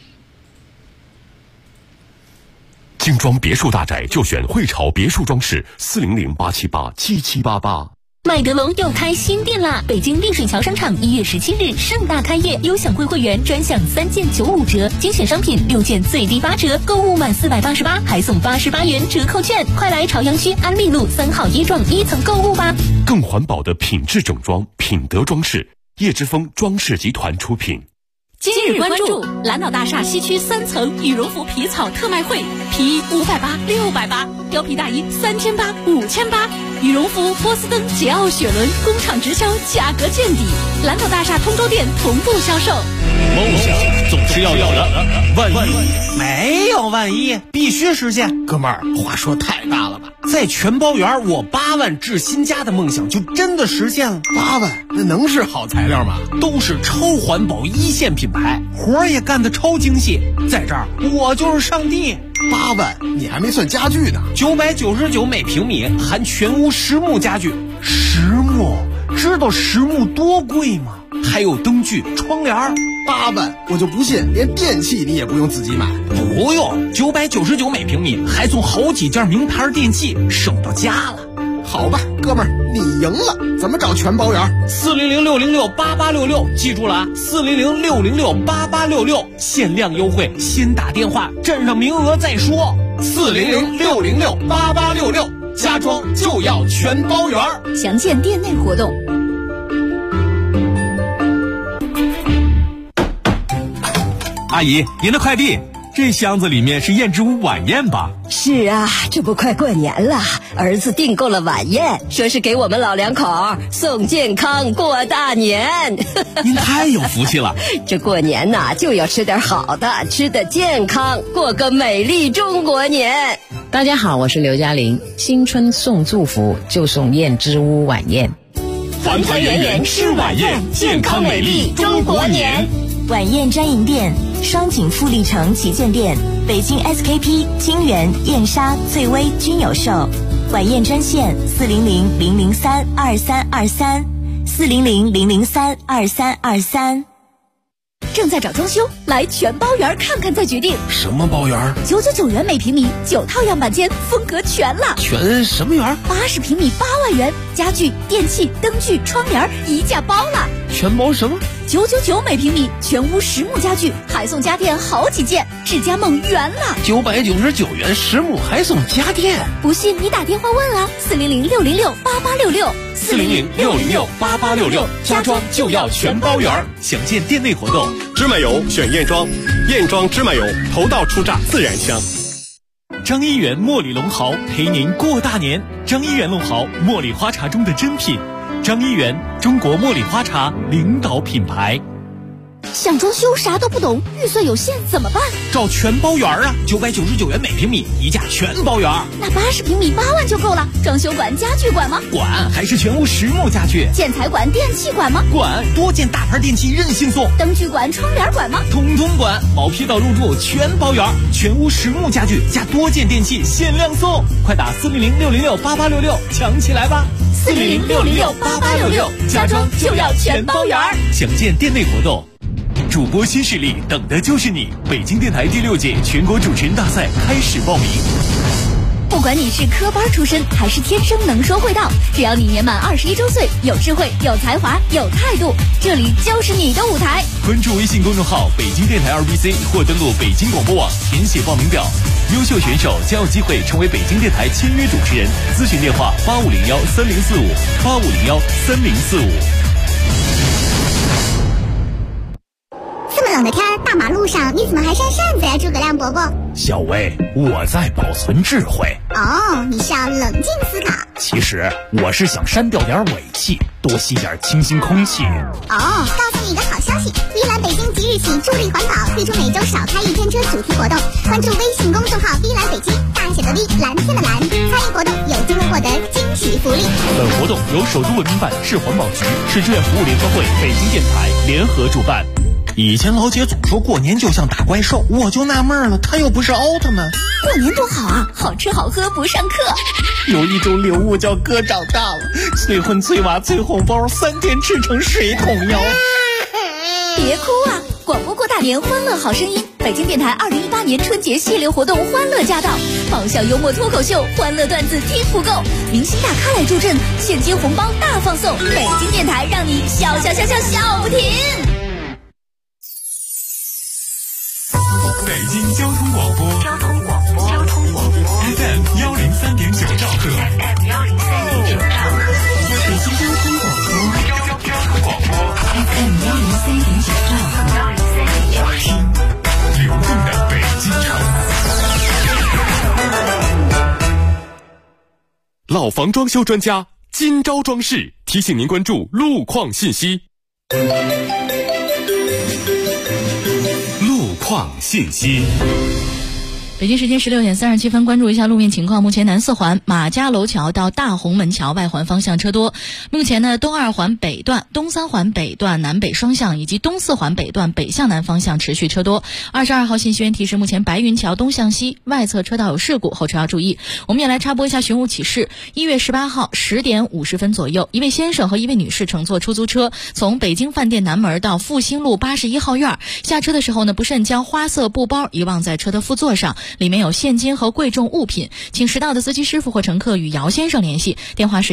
精装别墅大宅就选汇潮别墅装饰，400-878-7788。 麦德龙又开新店啦！北京丽水桥商场1月17日盛大开业，优享会会员专享3件95折，精选商品6件最低8折，购物满488还送88元折扣券，快来朝阳区安利路3号一幢1层购物吧！ 更环保的品质整装，品德装饰，叶之峰装饰集团出品。 今日关注蓝岛大厦西区3层羽绒服皮草特卖会，皮衣580、680，貂皮大衣3800、5800，羽绒服、波司登、桀骜雪伦工厂直销，价格见底，蓝岛大厦通州店同步销售。 梦想总是要有的，万一没有万一，必须实现。哥们儿，话说太大了吧？在全包园，我8万置新家的梦想就真的实现了。 8万，那能是好材料吗？ 都是超环保1线品牌，活儿也干得超精细。在这儿，我就是上帝。 8万，你还没算家具呢。 999每平米，含全屋实木家具。实木，知道实木多贵吗？还有灯具、窗帘。 8万，我就不信连电器你也不用自己买。 不用，999每平米，还送好几件名牌电器，省到家了。 好吧，哥们儿，你赢了。怎么找全包园 ？400-606-8866，记住了啊！400-606-8866，限量优惠，先打电话，占上名额再说。400-606-8866，家装就要全包园。 详见店内活动。 阿姨，您的快递。这箱子里面是燕之屋晚宴吧？ 是啊，这不快过年了，儿子订购了晚宴，说是给我们老两口送健康过大年。 您太有福气了。 这过年呐，就要吃点好的，吃得健康，过个美丽中国年。 大家好，我是刘嘉玲。新春送祝福就送燕之屋晚宴， 团团圆圆吃晚宴，健康美丽中国年。 晚宴专营店：双井富力城旗舰店、北京 SKP、金源、燕莎、翠微均有售。晚宴专线400-003-2323，400-003-2323。 正在找装修，来全包园看看再决定。 什么包园 ？999元每平米，9套样板间，风格全了。 全什么园 ？80平米8万元，家具、电器、灯具、窗帘一价包了。 全包什么 ？999每平米，全屋实木家具，还送家电好几件，智家梦圆了。 999元实木还送家电， 不信你打电话问啊，400-606-8866，400-606-8866， 家装就要全包圆。详见店内活动。 芝麻油选燕庄，燕庄芝麻油，头道出榨自然香。 张一元茉莉龙毫陪您过大年。张一元龙毫，茉莉花茶中的珍品。张一元，中国茉莉花茶领导品牌。 想装修啥都不懂，预算有限怎么办？ 找全包园啊，999元每平米，一价全包园。 那80平米8万就够了。装修管、家具管吗？ 管，还是全屋实木家具。 建材管、电器管吗？ 管，多件大牌电器任性送。 灯具管、窗帘管吗？ 统统管，毛坯到入住全包圆，全屋实木家具加多件电器限量送。快打400-606-8866抢起来吧 ！400-606-8866，家装就要全包圆。 详见店内活动。主播新势力，等的就是你！北京电台第6届全国主持人大赛开始报名。 不管你是科班出身还是天生能说会道，只要你年满21周岁，有智慧、有才华、有态度，这里就是你的舞台。 关注微信公众号北京电台2BC 或登录北京广播网填写报名表。优秀选手将有机会成为北京电台签约主持人。咨询电话8501-3045，8501-3045。 这么冷的天，大马路上你怎么还扇扇子呀，诸葛亮伯伯？ 小薇，我在保存智慧。 哦，你是要冷静思考。 其实我是想删掉点尾气，多吸点清新空气。 哦，告诉你一个好消息，依兰北京即日起助力环保，推出每周少开1天车主题活动。关注微信公众号依兰北京，大写的 V， 蓝天的蓝，参与活动有机会获得惊喜福利。 本活动由首都文明办、市环保局、市志愿服务联合会、北京电台联合主办。 以前老姐总说过年就像打怪兽，我就纳闷了，她又不是奥特曼。 过年多好啊，好吃好喝不上课。 有一种礼物叫哥长大了，催婚催娃催红包，3天吃成水桶腰。 别哭啊，广播过大年，欢乐好声音。北京电台2018年春节系列活动欢乐驾到，爆笑幽默脱口秀，欢乐段子听不够，明星大咖来助阵，现金红包大放送。北京电台让你笑笑笑笑笑不停。 北京交通广播FM 103.9兆赫， 北京交通广播 FM 103.9兆赫， 流动的北京城。 老房装修专家今朝装饰提醒您关注路况信息。路况信息。 北京时间16点37分，关注一下路面情况。目前南4环马家楼桥到大红门桥外环方向车多。目前呢，东2环北段、东3环北段南北双向以及东4环北段北向南方向持续车多。22号信息源提示，目前白云桥东向西外侧车道有事故，后车要注意。我们也来插播一下寻物启事。1月18号10点50分左右，一位先生和一位女士乘坐出租车从北京饭店南门到复兴路81号院，下车的时候呢，不慎将花色布包遗忘在车的副座上，里面有现金和贵重物品，请识到的司机师傅或乘客与姚先生联系，电话是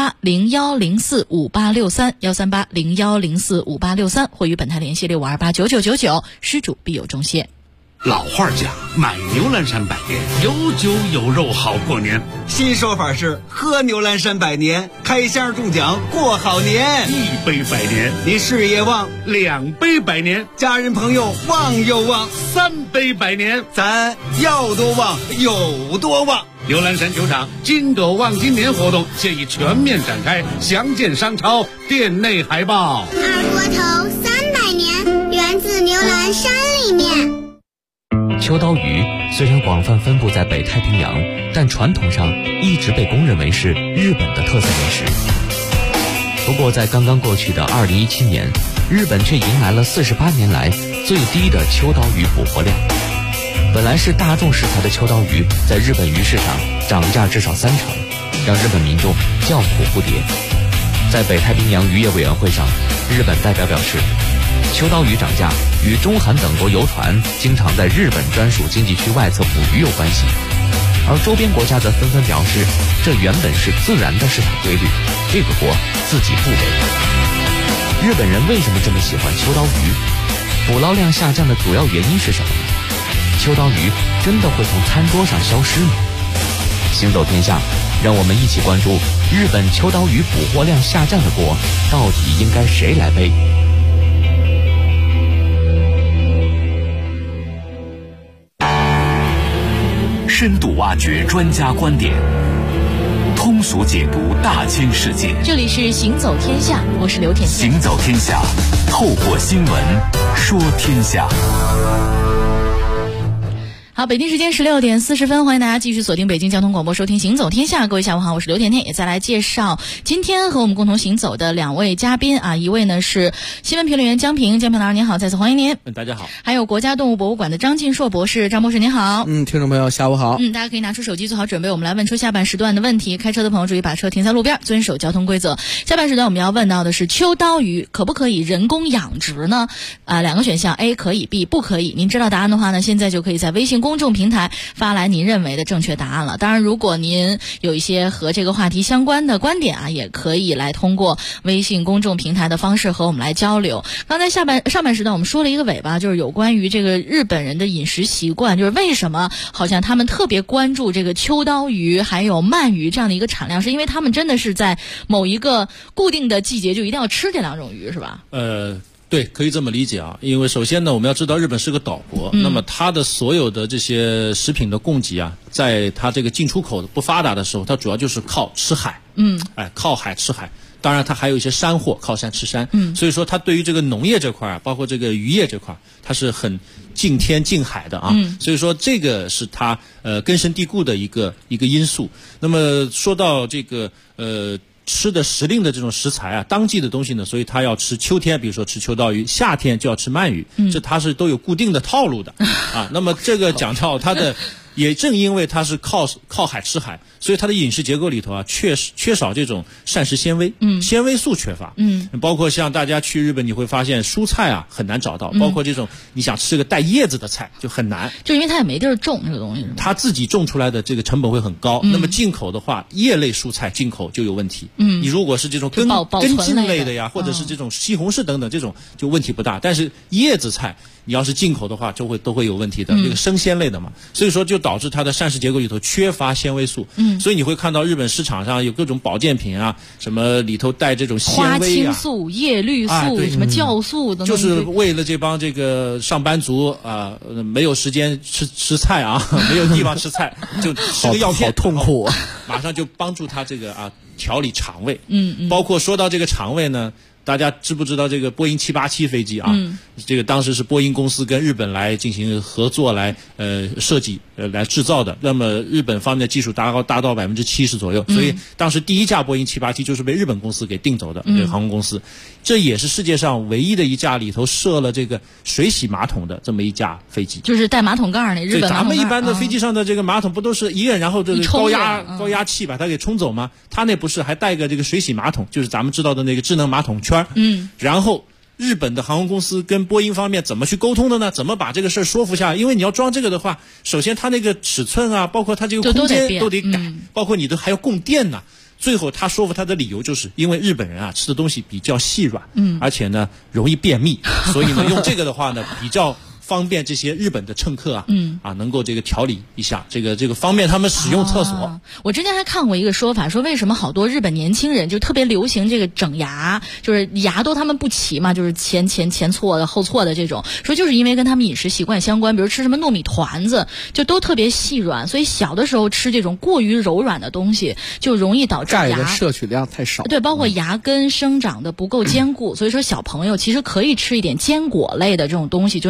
13801045863，13801045863，或与本台联系65289999，失主必有重谢。 老话讲，买牛栏山百年，有酒有肉好过年。 新说法是喝牛栏山百年，开箱中奖过好年。 1杯百年， 你事业旺 ；2杯百年， 家人朋友旺又旺 ；3杯百年， 咱要多旺有多旺。 牛栏山酒厂金狗旺今年活动现已全面展开，详见商超店内海报。 二锅头300年，源自牛栏山里面。 秋刀鱼虽然广泛分布在北太平洋，但传统上一直被公认为是日本的特色美食。不过在刚刚过去的2017年，日本却迎来了48年来最低的秋刀鱼捕获量。本来是大众食材的秋刀鱼，在日本鱼市场涨价至少30%，让日本民众叫苦不迭。在北太平洋渔业委员会上，日本代表表示， 秋刀鱼涨价与中韩等国游船经常在日本专属经济区外侧捕鱼有关系，而周边国家则纷纷表示，这原本是自然的市场规律，这个锅自己不背。日本人为什么这么喜欢秋刀鱼？捕捞量下降的主要原因是什么呢？秋刀鱼真的会从餐桌上消失吗？行走天下，让我们一起关注日本秋刀鱼捕获量下降的锅，到底应该谁来背？ 深度挖掘专家观点，通俗解读大千世界。 这里是行走天下，我是刘甜甜。 行走天下，透过新闻说天下。 好，北京时间16点40分，欢迎大家继续锁定北京交通广播收听行走天下。各位下午好，我是刘甜甜，也再来介绍今天和我们共同行走的两位嘉宾啊，一位呢是新闻评论员江平老师您好，再次欢迎您。 大家好。 还有国家动物博物馆的张晋硕博士，张博士您好。 听众朋友下午好。 大家可以拿出手机做好准备，我们来问出下半时段的问题。开车的朋友注意把车停在路边，遵守交通规则。下半时段我们要问到的是秋刀鱼可不可以人工养殖呢？两个选项 A 可以 B 不可以。您知道答案的话呢，现在就可以在微信公众平台发来您认为的正确答案了。当然如果您有一些和这个话题相关的观点啊，也可以来通过微信公众平台的方式和我们来交流。刚才上半时段我们说了一个尾巴，就是有关于这个日本人的饮食习惯，就是为什么好像他们特别关注这个秋刀鱼还有鳗鱼这样的一个产量，是因为他们真的是在某一个固定的季节就一定要吃这两种鱼是吧？ 对，可以这么理解啊。因为首先呢，我们要知道日本是个岛国，那么它的所有的这些食品的供给啊，在它这个进出口不发达的时候，它主要就是靠吃海，靠海吃海。当然它还有一些山货，靠山吃山。所以说它对于这个农业这块啊，包括这个渔业这块，它是很敬天敬海的啊。所以说这个是它根深蒂固的一个因素。那么说到这个吃的时令的这种食材啊，当季的东西呢，所以他要吃秋天，比如说吃秋刀鱼，夏天就要吃鳗鱼，这它是都有固定的套路的啊。那么这个讲到它的，也正因为它是靠海吃海，所以它的饮食结构里头啊，缺少这种膳食纤维，纤维素缺乏，包括像大家去日本你会发现蔬菜啊很难找到，包括这种你想吃个带叶子的菜就很难， 就因为它也没地儿种这个东西， 它自己种出来的这个成本会很高。那么进口的话，叶类蔬菜进口就有问题，你如果是这种根茎类的呀，或者是这种西红柿等等这种就问题不大，但是叶子菜你要是进口的话，都会有问题的，这个生鲜类的嘛，所以说就导致它的膳食结构里头缺乏纤维素，所以你会看到日本市场上有各种保健品啊，什么里头带这种纤维啊， 花青素、叶绿素、什么酵素等等， 就是为了这帮这个上班族啊，没有时间吃菜啊，没有地方吃菜，就吃个药片， 好痛苦， 马上就帮助他这个调理肠胃。包括说到这个肠胃呢。大家知不知道这个波音787飞机啊？这个当时是波音公司跟日本来进行合作来设计来制造的。那么日本方面的技术达到70%左右，所以当时第一架波音787就是被日本公司给订走的，这个航空公司。这也是世界上唯一的一架里头设了这个水洗马桶的这么一架飞机， 就是带马桶盖那日本马桶盖。 咱们一般的飞机上的这个马桶不都是一摁，然后这个高压气把它给冲走吗？它那不是，还带个这个水洗马桶，就是咱们知道的那个智能马桶圈。然后日本的航空公司跟波音方面怎么去沟通的呢？怎么把这个事儿说服下来？因为你要装这个的话，首先它那个尺寸啊，包括它这个空间都得改，包括你还要供电呢。最后他说服他的理由就是因为日本人啊吃的东西比较细软，而且呢容易便秘，所以呢用这个的话呢比较方便这些日本的乘客啊，能够这个调理一下，这个方便他们使用厕所。 我之前还看过一个说法，说为什么好多日本年轻人就特别流行这个整牙，就是牙都他们不齐嘛，就是前错的后错的这种，说就是因为跟他们饮食习惯相关，比如吃什么糯米团子就都特别细软，所以小的时候吃这种过于柔软的东西就容易导致钙的摄取量太少， 对，包括牙根生长的不够坚固，所以说小朋友其实可以吃一点坚果类的这种东西，就能够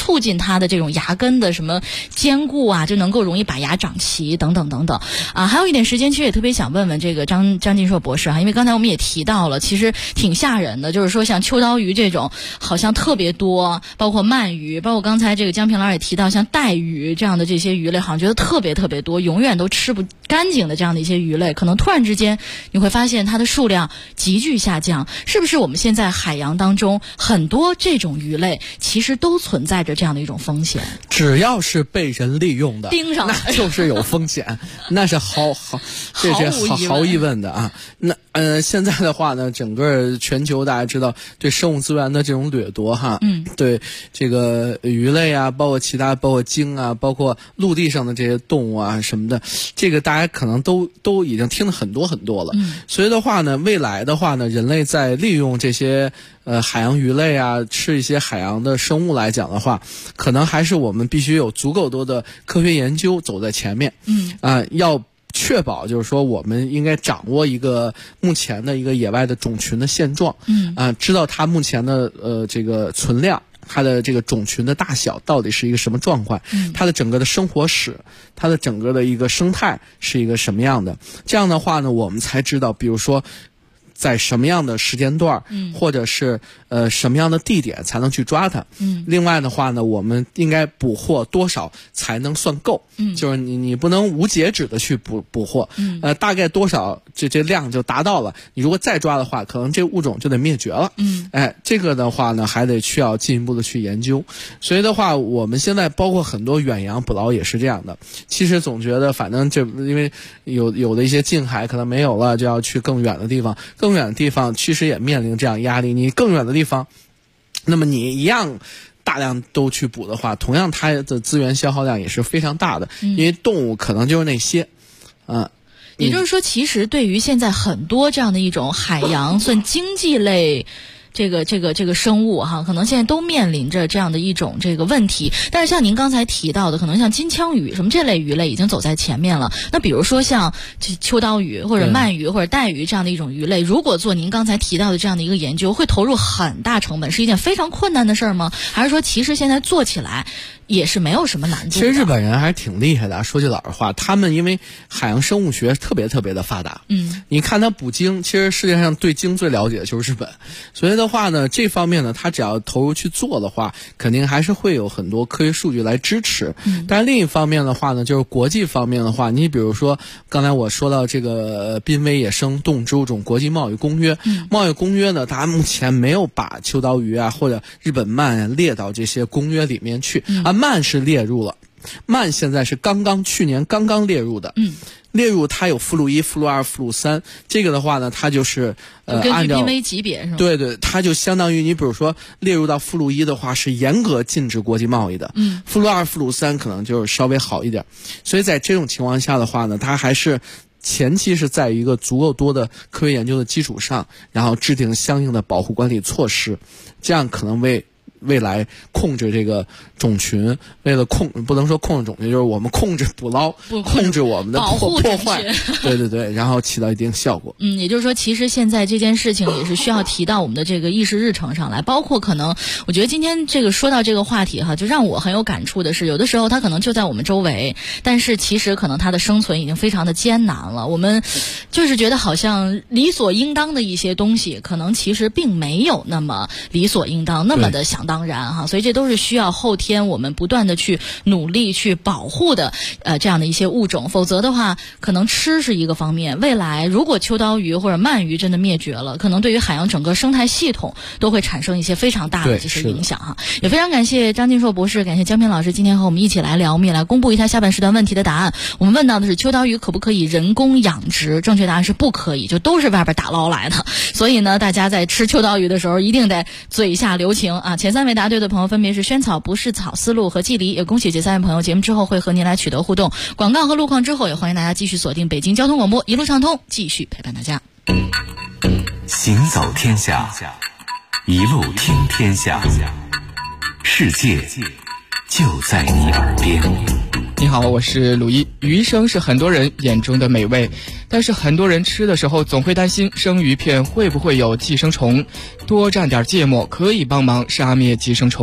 促进它的这种牙根的什么坚固啊，就能够容易把牙长齐等等等等啊。还有一点时间，其实也特别想问问这个张金硕博士因为刚才我们也提到了，其实挺吓人的，就是说像秋刀鱼这种好像特别多，包括鳗鱼，包括刚才这个江平老师也提到像带鱼这样的这些鱼类，好像觉得特别特别多，永远都吃不干净的这样的一些鱼类，可能突然之间你会发现它的数量急剧下降。是不是我们现在海洋当中很多这种鱼类其实都存在着这样的一种风险？ 只要是被人利用的， 盯上了那就是有风险，那是这是毫无疑问的啊。那现在的话呢，整个全球大家知道对生物资源的这种掠夺对这个鱼类啊，包括其他，包括鲸啊，包括陆地上的这些动物啊什么的，这个大家可能都已经听了很多很多了。所以的话呢，未来的话呢，人类在利用这些海洋鱼类啊，吃一些海洋的生物来讲的话，可能还是我们必须有足够多的科学研究走在前面。要确保就是说我们应该掌握一个目前的一个野外的种群的现状，知道它目前的这个存量，它的这个种群的大小到底是一个什么状况，它的整个的生活史，它的整个的一个生态是一个什么样的。这样的话呢，我们才知道比如说在什么样的时间段，或者是什么样的地点才能去抓它。另外的话呢，我们应该捕获多少才能算够？就是你不能无节制的去捕获，大概多少这量就达到了。你如果再抓的话，可能这物种就得灭绝了。这个的话呢，还得需要进一步的去研究。所以的话，我们现在包括很多远洋捕捞也是这样的。其实总觉得反正因为有的一些近海可能没有了，就要去更远的地方。更远的地方其实也面临这样压力，你更远的地方，那么你一样大量都去捕的话，同样它的资源消耗量也是非常大的，因为动物可能就是那些也就是说，其实对于现在很多这样的一种海洋算经济类这个生物可能现在都面临着这样的一种这个问题。但是像您刚才提到的，可能像金枪鱼什么这类鱼类已经走在前面了。那比如说像秋刀鱼或者鳗鱼或者带鱼这样的一种鱼类，如果做您刚才提到的这样的一个研究，会投入很大成本，是一件非常困难的事儿吗？还是说其实现在做起来也是没有什么难度的？ 其实日本人还是挺厉害的，说句老实话，他们因为海洋生物学特别特别的发达。你看他捕鲸，其实世界上对鲸最了解的就是日本。所以的话呢，这方面呢，他只要投入去做的话，肯定还是会有很多科学数据来支持。但另一方面的话呢，就是国际方面的话，你比如说刚才我说到这个濒危野生动植物种国际贸易公约，贸易公约呢，它目前没有把秋刀鱼啊或者日本鳗列到这些公约里面去。鳗是列入了，鳗现在是去年刚刚列入的。列入它有附录1、附录2、附录3，这个的话呢，它就是根据濒危级别是吧？ 对，它就相当于你比如说列入到附录1的话是严格禁止国际贸易的，附录2、附录3可能就是稍微好一点。所以在这种情况下的话呢，它还是前期是在一个足够多的科学研究的基础上，然后制定相应的保护管理措施，这样可能为未来控制这个种群，为了不能说控制种群，就是我们控制捕捞，控制我们的破坏，对，然后起到一定效果。 也就是说，其实现在这件事情也是需要提到我们的这个议事日程上来，包括可能，我觉得今天这个说到这个话题就让我很有感触的是，有的时候它可能就在我们周围，但是其实可能它的生存已经非常的艰难了。我们就是觉得好像理所应当的一些东西，可能其实并没有那么理所应当，那么的想当然所以这都是需要后天我们不断的去努力去保护的这样的一些物种，否则的话可能吃是一个方面，未来如果秋刀鱼或者鳗鱼真的灭绝了，可能对于海洋整个生态系统都会产生一些非常大的这些影响也非常感谢张金硕博士，感谢江平老师今天和我们一起来聊，我们也来公布一下下半时段问题的答案。我们问到的是秋刀鱼可不可以人工养殖，正确答案是不可以，就都是外边打捞来的。所以呢，大家在吃秋刀鱼的时候一定得嘴下留情前3位答对的朋友分别是萱草、不是草、思路和季离，也恭喜这3位朋友，节目之后会和您来取得互动。广告和路况之后，也欢迎大家继续锁定北京交通广播，一路畅通，继续陪伴大家。 行走天下，一路听天下，世界就在你耳边。 你好，我是鲁一。鱼生是很多人眼中的美味，但是很多人吃的时候总会担心生鱼片会不会有寄生虫，多蘸点芥末可以帮忙杀灭寄生虫吗？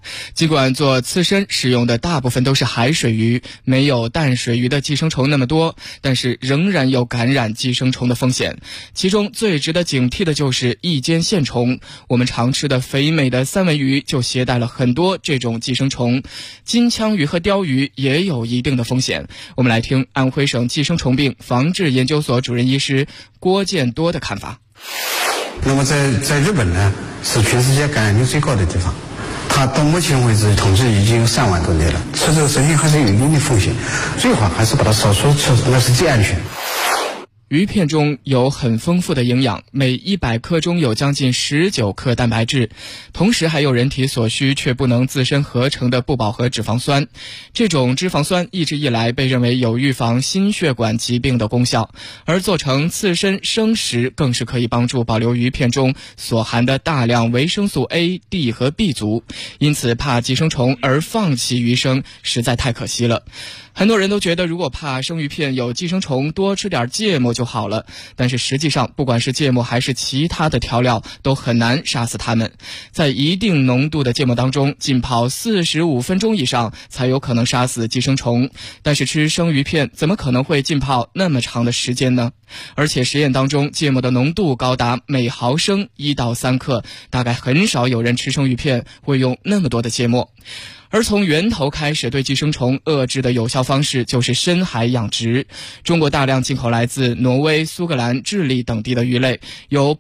尽管做刺身使用的大部分都是海水鱼，没有淡水鱼的寄生虫那么多，但是仍然有感染寄生虫的风险。其中最值得警惕的就是异尖线虫，我们常吃的肥美的三文鱼就携带了很多这种寄生虫。金枪鱼和鲷鱼也有一定的风险。我们来听安徽省寄生虫病防治研究所主任医师郭建多的看法。 那么在日本呢，是全世界感染率最高的地方，它到目前为止统计已经有3万多例了。吃这个食品还是有一定的风险，最好还是把它少数吃，那是最安全。 鱼片中有很丰富的营养，每100克中有将近19克蛋白质，同时还有人体所需却不能自身合成的不饱和脂肪酸。这种脂肪酸一直以来被认为有预防心血管疾病的功效，而做成刺身生食更是可以帮助保留鱼片中所含的大量维生素 A、D 和 B 族。因此怕寄生虫而放弃鱼生实在太可惜了。很多人都觉得如果怕生鱼片有寄生虫，多吃点芥末就好了，但是实际上不管是芥末还是其他的调料都很难杀死它们。在一定浓度的芥末当中浸泡45分钟以上才有可能杀死寄生虫，但是吃生鱼片怎么可能会浸泡那么长的时间呢？而且实验当中芥末的浓度高达每毫升1到3克，大概很少有人吃生鱼片会用那么多的芥末。而从源头开始对寄生虫遏制的有效方式就是深海养殖。中国大量进口来自挪威、苏格兰、智利等地的鱼类，有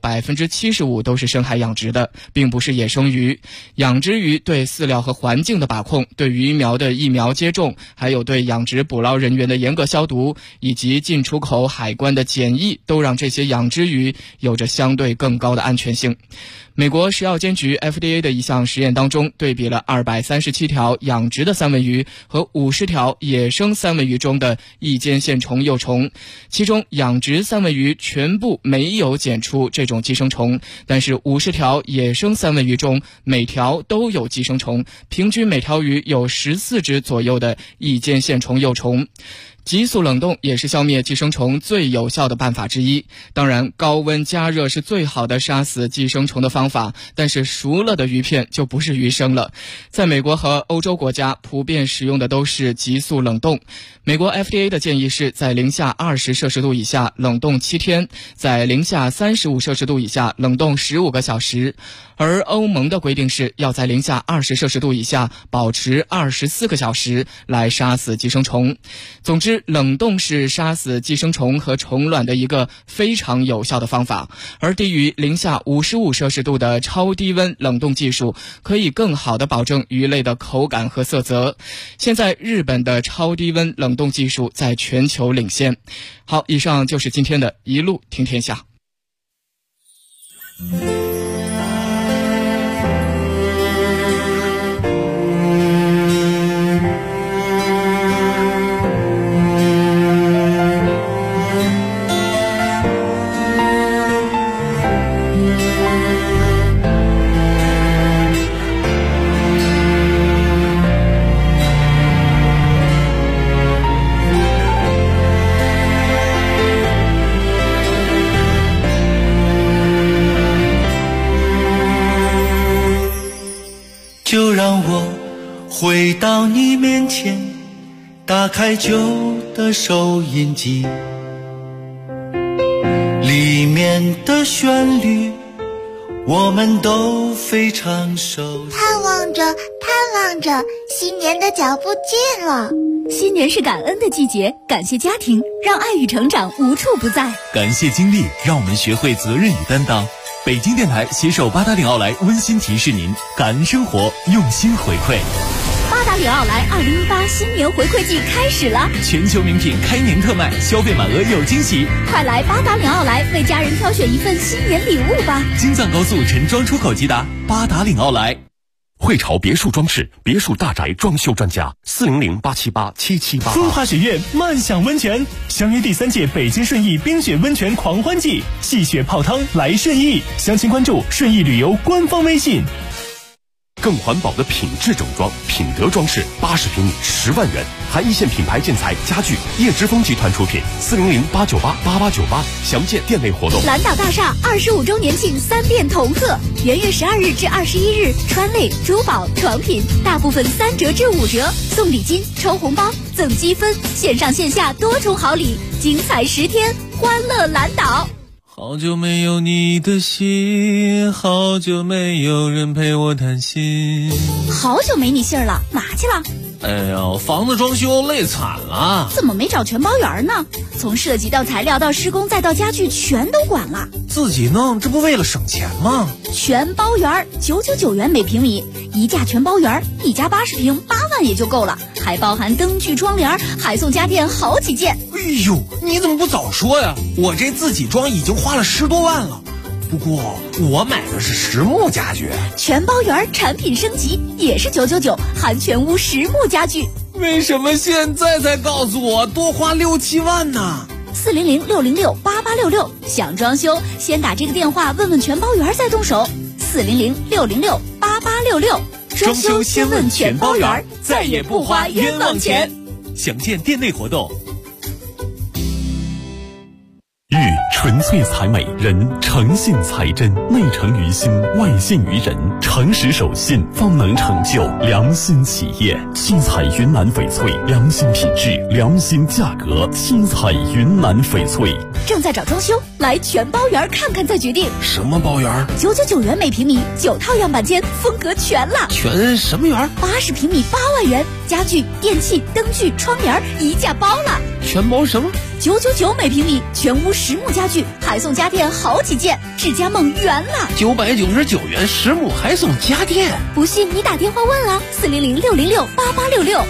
75% 都是深海养殖的，并不是野生鱼。养殖鱼对饲料和环境的把控，对鱼苗的疫苗接种，还有对养殖捕捞人员的严格消毒，以及进出口海关的检疫，都让这些养殖鱼有着相对更高的安全性。美国食药监局 FDA 的一项实验当中，对比了237条养殖的三文鱼和50条野生三文鱼中的异尖线虫幼虫，其中养殖三文鱼全部没有检出这种寄生虫，但是50条野生三文鱼中每条都有寄生虫，平均每条鱼有14只左右的异尖线虫幼虫。急速冷冻也是消灭寄生虫最有效的办法之一。当然，高温加热是最好的杀死寄生虫的方法，但是熟了的鱼片就不是鱼生了。在美国和欧洲国家，普遍使用的都是急速冷冻。美国 FDA 的建议是在零下20摄氏度以下冷冻7天，在零下35摄氏度以下冷冻15个小时。而欧盟的规定是要在零下20摄氏度以下保持24个小时来杀死寄生虫。总之，冷冻是杀死寄生虫和虫卵的一个非常有效的方法，而低于零下55摄氏度的超低温冷冻技术可以更好地保证鱼类的口感和色泽。现在日本的超低温冷冻技术在全球领先。好，以上就是今天的一路听天下。 就让我回到你面前，打开旧的收音机，里面的旋律我们都非常熟悉。 盼望着新年的脚步近了。 新年是感恩的季节，感谢家庭，让爱与成长无处不在。 感谢经历，让我们学会责任与担当。北京电台携手八达岭奥莱温馨提示您：感恩生活，用心回馈。 八达岭奥莱2018新年回馈季开始了， 全球名品开年特卖，消费满额有惊喜。 快来八达岭奥莱为家人挑选一份新年礼物吧！ 京藏高速陈庄出口即达，八达岭奥莱。 汇潮别墅装饰，别墅大宅装修专家，400-878-7788。 风华学院漫享温泉，相约第3届北京顺义冰雪温泉狂欢季，戏雪泡汤来顺义。详情关注顺义旅游官方微信。 更环保的品质整装，品德装饰，80平米10万元，含一线品牌建材家具，叶之峰集团出品，400-898-8898，详见店内活动。 蓝岛大厦25周年庆3店同贺， 元月12日至21日，川类、珠宝、床品大部分3折至5折，送礼金、抽红包、赠积分，线上线下多重好礼，精彩10天，欢乐蓝岛。 好久没有你的信，好久没有人陪我谈心。 好久没你信儿了，哪去了？ 哎呀，房子装修累惨了。 怎么没找全包员呢？从设计到材料到施工再到家具全都管了。 自己弄，这不为了省钱吗？ 全包员999元每平米，一价全包员，一家80平8万也就够了，还包含灯具窗帘，还送家电好几件。 哎呦，你怎么不早说呀？我这自己装已经花了10多万了。不过我买的是实木家具， 全包员产品升级也是999，含全屋实木家具。 为什么现在才告诉我多花6、7万呢 ？400-606-8866，想装修先打这个电话问问全包员再动手。400-606-8866， 装修先问全包员，再也不花冤枉钱。详见店内活动。 玉纯粹才美，人诚信才真，内诚于心，外信于人，诚实守信，方能成就良心企业。七彩云南翡翠，良心品质，良心价格。七彩云南翡翠。 正在找装修，来全包园看看再决定。 什么包园 ？999元每平米，9套样板间，风格全了。 全什么园 ？80平米8万元，家具、电器、灯具、窗帘一价包了。 全包什么 ？999每平米，全屋实木家具，还送家电好几件，智家梦圆了。 999元实木还送家电， 不信你打电话问了。400-606-8866。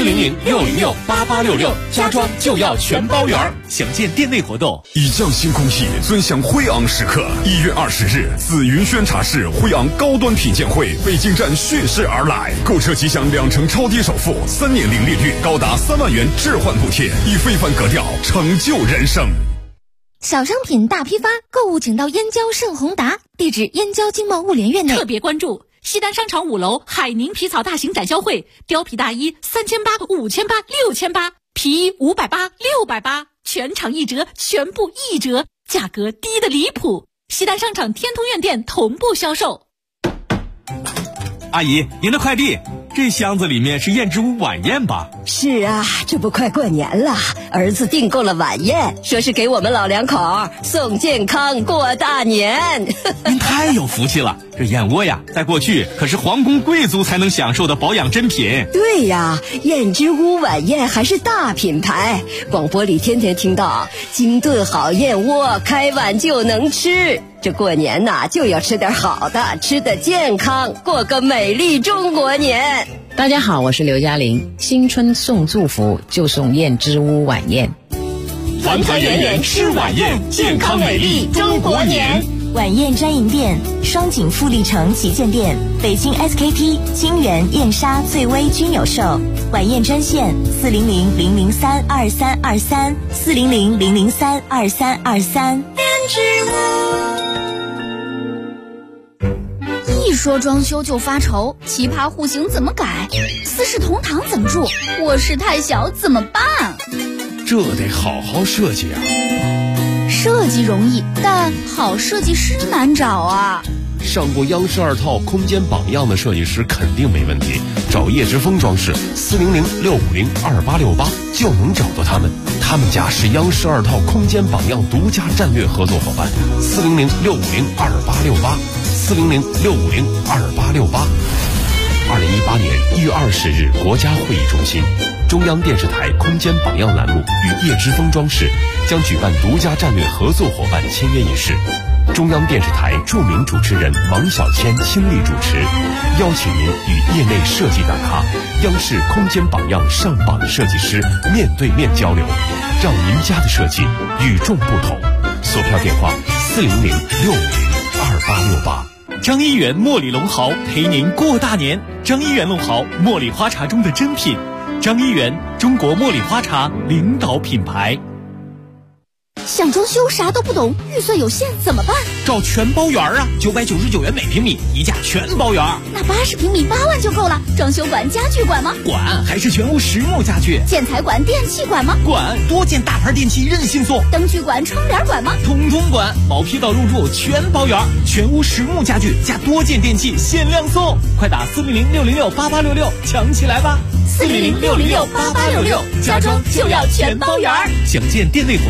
400-606-8866，家装就要全包圆。详见店内活动。 以匠心工艺，尊享辉昂时刻。1月20日，紫云轩茶室辉昂高端品鉴会北京站蓄势而来，购车即享2成超低首付，3年零利率，高达3万元置换补贴，以非凡格调成就人生。 小商品大批发，购物请到燕郊盛宏达，地址燕郊经贸物联院内。 特别关注西单商场5楼海宁皮草大型展销会，貂皮大衣3800、5800、6800，皮衣580、680，全场1折，全部1折，价格低得离谱。西单商场天通苑店同步销售。 阿姨，您的快递。这箱子里面是燕之屋晚宴吧？ 是啊，这不快过年了，儿子订购了晚宴，说是给我们老两口送健康过大年。 您太有福气了，这燕窝呀，在过去可是皇宫贵族才能享受的保养珍品。 对呀，燕之屋晚宴还是大品牌，广播里天天听到精炖好燕窝，开碗就能吃。这过年呐，就要吃点好的，吃得健康，过个美丽中国年。 大家好，我是刘嘉玲。新春送祝福，就送燕之屋晚宴。 团团圆圆吃晚宴，健康美丽中国年。 晚宴专营店：双井富力城旗舰店、北京 SKT、金源、燕莎、醉威均有售。晚宴专线：400-003-2323，400-003-2323。 一说装修就发愁，奇葩户型怎么改？四世同堂怎么住？卧室太小怎么办？ 这得好好设计啊！ 设计容易，但好设计师难找啊。 上过央视2套空间榜样的设计师肯定没问题，找叶之峰装饰400-650-2868就能找到他们。他们家是央视2套空间榜样独家战略合作伙伴，400-650-2868，400-650-2868。2018年1月20日，国家会议中心，中央电视台空间榜样栏目与叶之峰装饰将举办独家战略合作伙伴签约仪式。中央电视台著名主持人王小谦亲力主持，邀请您与业内设计大咖、央视空间榜样上榜设计师面对面交流，让您家的设计与众不同。索票电话400-650-2868。 张一元茉莉龙毫陪您过大年。张一元龙毫，茉莉花茶中的珍品。张一元，中国茉莉花茶领导品牌。 想装修啥都不懂，预算有限怎么办？ 找全包园啊，999元每平米，一价全包园。 那80平米8万就够了。装修管、家具管吗？ 管，还是全屋实木家具。 建材管、电器管吗？ 管，多件大牌电器任性送。 灯具管、窗帘管吗？ 通通管，毛坯到入住全包圆，全屋实木家具加多件电器限量送，快打400-606-8866抢起来吧！400-606-8866，家装就要全包圆。详见店内活